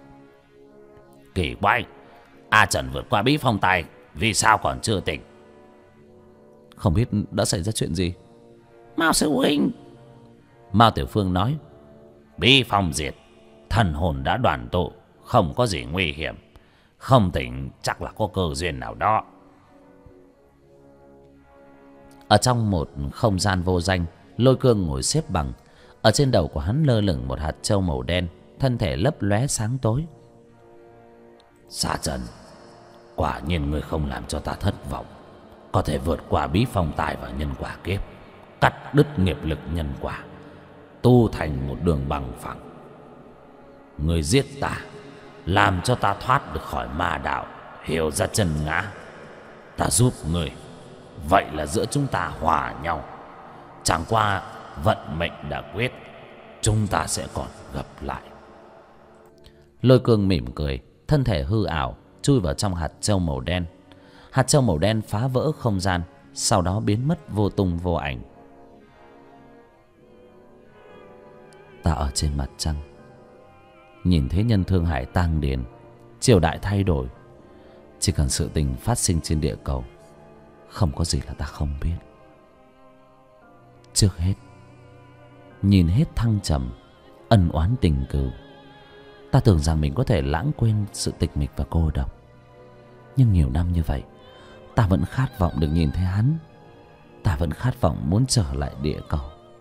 [SPEAKER 2] Kỳ quái, A Trần vượt qua bí phong tài, vì sao còn chưa tỉnh?
[SPEAKER 1] Không biết đã xảy ra chuyện gì.
[SPEAKER 2] Mao sư huynh,
[SPEAKER 1] Mao Tiểu Phương nói.
[SPEAKER 2] bí phong diệt, thần hồn đã đoàn tụ, không có gì nguy hiểm. Không tỉnh chắc là có cơ duyên nào đó.
[SPEAKER 1] Ở trong một không gian vô danh, Lôi Cương ngồi xếp bằng. Ở trên đầu của hắn lơ lửng một hạt châu màu đen, thân thể lấp lóe sáng tối.
[SPEAKER 2] Sa Trần, quả nhiên người không làm cho ta thất vọng. Có thể vượt qua bí phong tài và nhân quả kiếp, cắt đứt nghiệp lực nhân quả, tu thành một đường bằng phẳng. Người giết ta, làm cho ta thoát được khỏi ma đạo, hiểu ra chân ngã. Ta giúp người, vậy là giữa chúng ta hòa nhau. Chẳng qua vận mệnh đã quyết, chúng ta sẽ còn gặp lại.
[SPEAKER 1] Lôi Cương mỉm cười, thân thể hư ảo chui vào trong hạt châu màu đen. Hạt châu màu đen phá vỡ không gian, sau đó biến mất vô tung vô ảnh. Ta ở trên mặt trăng, nhìn thấy nhân Thương Hải tang điền, triều đại thay đổi. Chỉ cần sự tình phát sinh trên địa cầu, không có gì là ta không biết. Trước hết, nhìn hết thăng trầm, ân oán tình cừu, ta tưởng rằng mình có thể lãng quên sự tịch mịch và cô độc. Nhưng nhiều năm như vậy, ta vẫn khát vọng được nhìn thấy hắn. Ta vẫn khát vọng muốn trở lại địa cầu.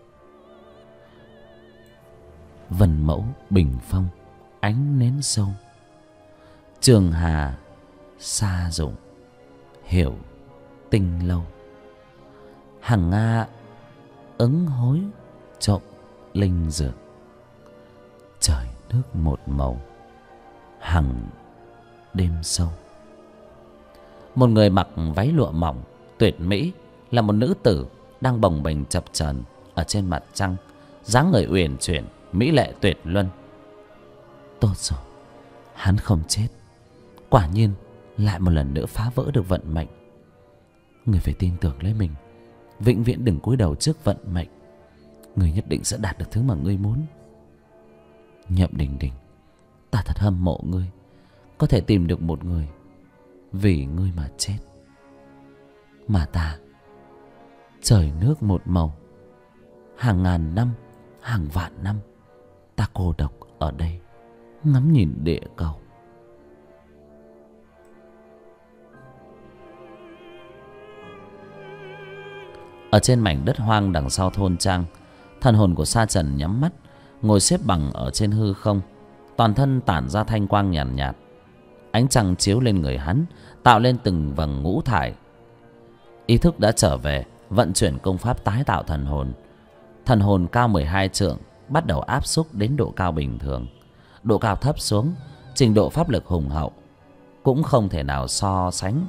[SPEAKER 1] Vân mẫu bình phong, ánh nến sâu. Trường hà xa rụng, hiểu tinh lâu. Hằng Nga ứng hối trộm linh dược. Trời nước một màu, hằng đêm sâu. Một người mặc váy lụa mỏng tuyệt mỹ, là một nữ tử đang bồng bềnh chập chờn ở trên mặt trăng, dáng người uyển chuyển, mỹ lệ tuyệt luân. Tốt rồi, hắn không chết. Quả nhiên lại một lần nữa phá vỡ được vận mệnh. Người phải tin tưởng lấy mình, vĩnh viễn đừng cúi đầu trước vận mệnh. Người nhất định sẽ đạt được thứ mà ngươi muốn. Nhậm Đình Đình, ta thật hâm mộ ngươi, có thể tìm được một người vì ngươi mà chết. Mà ta, trời nước một màu, hàng ngàn năm, hàng vạn năm, ta cô độc ở đây, ngắm nhìn địa cầu. Ở trên mảnh đất hoang đằng sau thôn trang, thần hồn của Sa Trần nhắm mắt, ngồi xếp bằng ở trên hư không. Toàn thân tản ra thanh quang nhàn nhạt. Ánh trăng chiếu lên người hắn, tạo lên từng vầng ngũ thải. Ý thức đã trở về, vận chuyển công pháp tái tạo thần hồn. Thần hồn cao 12 trượng, bắt đầu áp xúc đến độ cao bình thường. Độ cao thấp xuống, trình độ pháp lực hùng hậu, cũng không thể nào so sánh.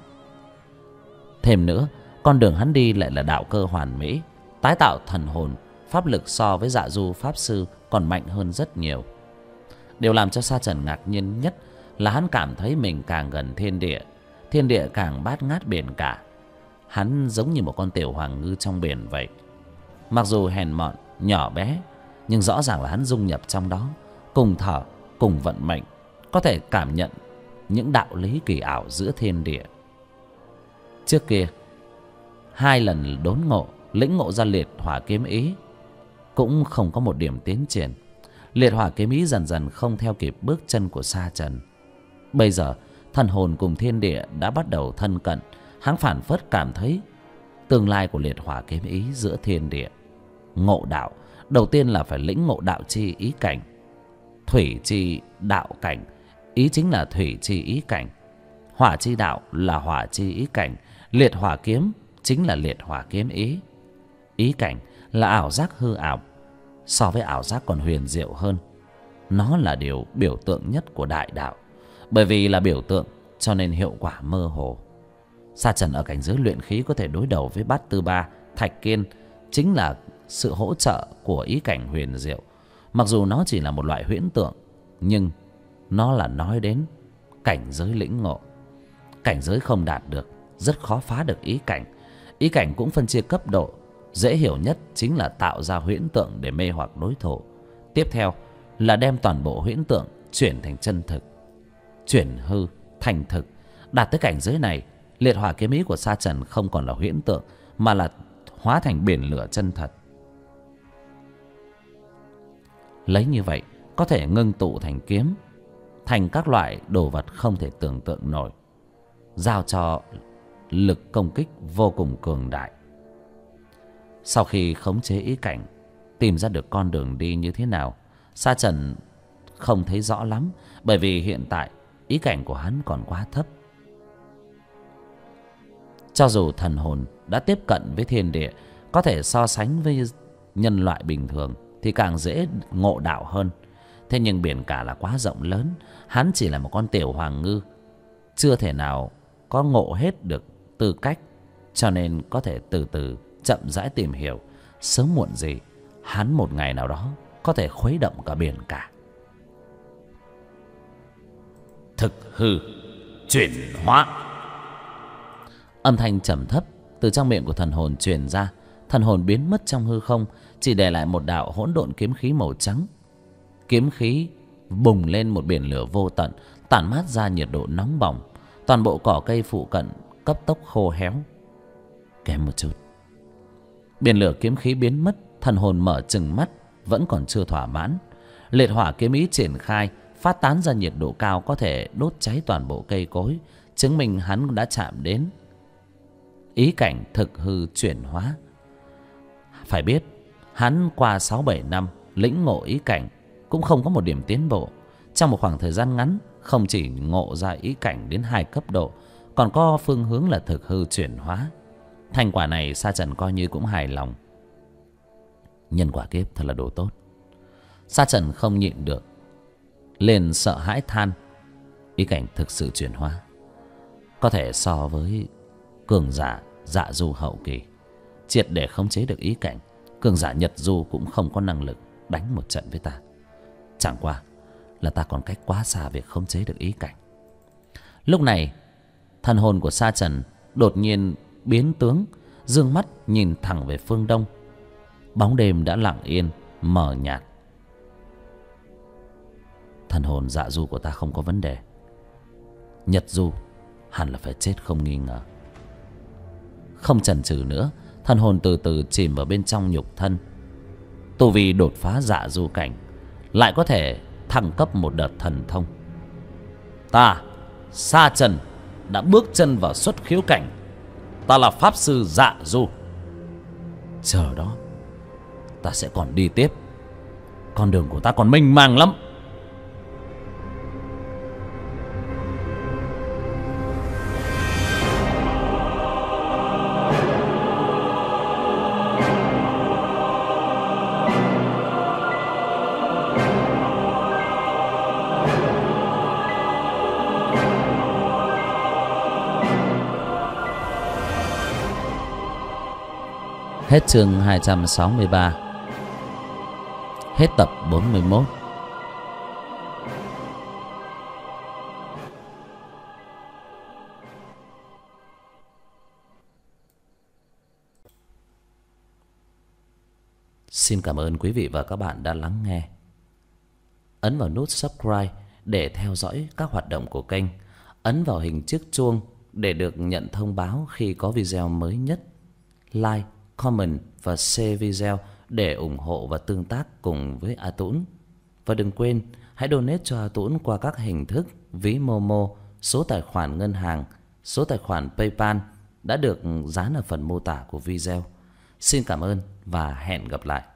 [SPEAKER 1] Thêm nữa, con đường hắn đi lại là đạo cơ hoàn mỹ. Tái tạo thần hồn, pháp lực so với Dạ Du pháp sư còn mạnh hơn rất nhiều. Điều làm cho Sa Trần ngạc nhiên nhất là hắn cảm thấy mình càng gần thiên địa càng bát ngát biển cả. Hắn giống như một con tiểu hoàng ngư trong biển vậy. Mặc dù hèn mọn, nhỏ bé, nhưng rõ ràng là hắn dung nhập trong đó, cùng thở, cùng vận mệnh, có thể cảm nhận những đạo lý kỳ ảo giữa thiên địa. Trước kia, 2 lần đốn ngộ, lĩnh ngộ ra liệt hỏa kiếm ý, cũng không có một điểm tiến triển. Liệt hỏa kiếm ý dần dần không theo kịp bước chân của Sa Trần. Bây giờ thần hồn cùng thiên địa đã bắt đầu thân cận. Hắn phảng phất cảm thấy tương lai của liệt hỏa kiếm ý giữa thiên địa. Ngộ đạo, đầu tiên là phải lĩnh ngộ đạo chi ý cảnh. Thủy chi đạo cảnh, ý chính là thủy chi ý cảnh. Hỏa chi đạo là hỏa chi ý cảnh. Liệt hỏa kiếm chính là liệt hỏa kiếm ý. Ý cảnh là ảo giác hư ảo, so với ảo giác còn huyền diệu hơn. Nó là điều biểu tượng nhất của đại đạo. Bởi vì là biểu tượng cho nên hiệu quả mơ hồ. Sa Trần ở cảnh giới luyện khí có thể đối đầu với Bát Tư Ba, Thạch Kiên, chính là sự hỗ trợ của ý cảnh huyền diệu. Mặc dù nó chỉ là một loại huyễn tượng, nhưng nó là nói đến cảnh giới lĩnh ngộ. Cảnh giới không đạt được, rất khó phá được ý cảnh. Ý cảnh cũng phân chia cấp độ. Dễ hiểu nhất chính là tạo ra huyễn tượng để mê hoặc đối thủ. Tiếp theo là đem toàn bộ huyễn tượng chuyển thành chân thực, chuyển hư thành thực. Đạt tới cảnh giới này, liệt hỏa kiếm ý của Sa Trần không còn là huyễn tượng, mà là hóa thành biển lửa chân thật. Lấy như vậy có thể ngưng tụ thành kiếm, thành các loại đồ vật không thể tưởng tượng nổi, giao cho lực công kích vô cùng cường đại. Sau khi khống chế ý cảnh, tìm ra được con đường đi như thế nào, Sa Trần không thấy rõ lắm, bởi vì hiện tại ý cảnh của hắn còn quá thấp. Cho dù thần hồn đã tiếp cận với thiên địa, có thể so sánh với nhân loại bình thường thì càng dễ ngộ đạo hơn. Thế nhưng biển cả là quá rộng lớn, hắn chỉ là một con tiểu hoàng ngư, chưa thể nào có ngộ hết được tư cách, cho nên có thể từ từ chậm rãi tìm hiểu. Sớm muộn gì hắn một ngày nào đó có thể khuấy động cả biển cả.
[SPEAKER 2] Thực hư chuyển hóa.
[SPEAKER 1] Âm thanh trầm thấp từ trong miệng của thần hồn truyền ra. Thần hồn biến mất trong hư không, chỉ để lại một đạo hỗn độn kiếm khí màu trắng. Kiếm khí bùng lên một biển lửa vô tận, tản mát ra nhiệt độ nóng bỏng. Toàn bộ cỏ cây phụ cận cấp tốc khô héo. Kém một chút, biển lửa kiếm khí biến mất. Thần hồn mở trừng mắt, vẫn còn chưa thỏa mãn. Liệt hỏa kiếm ý triển khai, phát tán ra nhiệt độ cao, có thể đốt cháy toàn bộ cây cối, chứng minh hắn đã chạm đến ý cảnh thực hư chuyển hóa. Phải biết, hắn qua 6-7 năm lĩnh ngộ ý cảnh cũng không có một điểm tiến bộ. Trong một khoảng thời gian ngắn, không chỉ ngộ ra ý cảnh đến 2 cấp độ, còn có phương hướng là thực hư chuyển hóa. Thành quả này Sa Trần coi như cũng hài lòng. Nhân quả kiếp thật là đồ tốt. Sa Trần không nhịn được, liền sợ hãi than. Ý cảnh thực sự chuyển hóa có thể so với cường giả dạ du hậu kỳ. Triệt để khống chế được ý cảnh, cường giả nhật du cũng không có năng lực đánh một trận với ta. Chẳng qua là ta còn cách quá xa việc khống chế được ý cảnh. Lúc này thần hồn của Sa Trần đột nhiên biến tướng, dương mắt nhìn thẳng về phương đông. Bóng đêm đã lặng yên mờ nhạt. Thần hồn dạ du của ta không có vấn đề. Nhật du hẳn là phải chết không nghi ngờ. Không chần chừ nữa, thần hồn từ từ chìm vào bên trong nhục thân. Tu vi đột phá dạ du cảnh, lại có thể thăng cấp một đợt thần thông. Ta Sa Trần đã bước chân vào xuất khiếu cảnh. Ta là pháp sư dạ du. Chờ đó, ta sẽ còn đi tiếp. Con đường của ta còn mênh mang lắm. Hết chương 263. Hết tập 41. Xin cảm ơn quý vị và các bạn đã lắng nghe. Ấn vào nút subscribe để theo dõi các hoạt động của kênh. Ấn vào hình chiếc chuông để được nhận thông báo khi có video mới nhất. Like, comment và share video để ủng hộ và tương tác cùng với A Tũng. Và đừng quên hãy donate cho A Tũng qua các hình thức ví Momo, số tài khoản ngân hàng, số tài khoản PayPal đã được dán ở phần mô tả của video. Xin cảm ơn và hẹn gặp lại.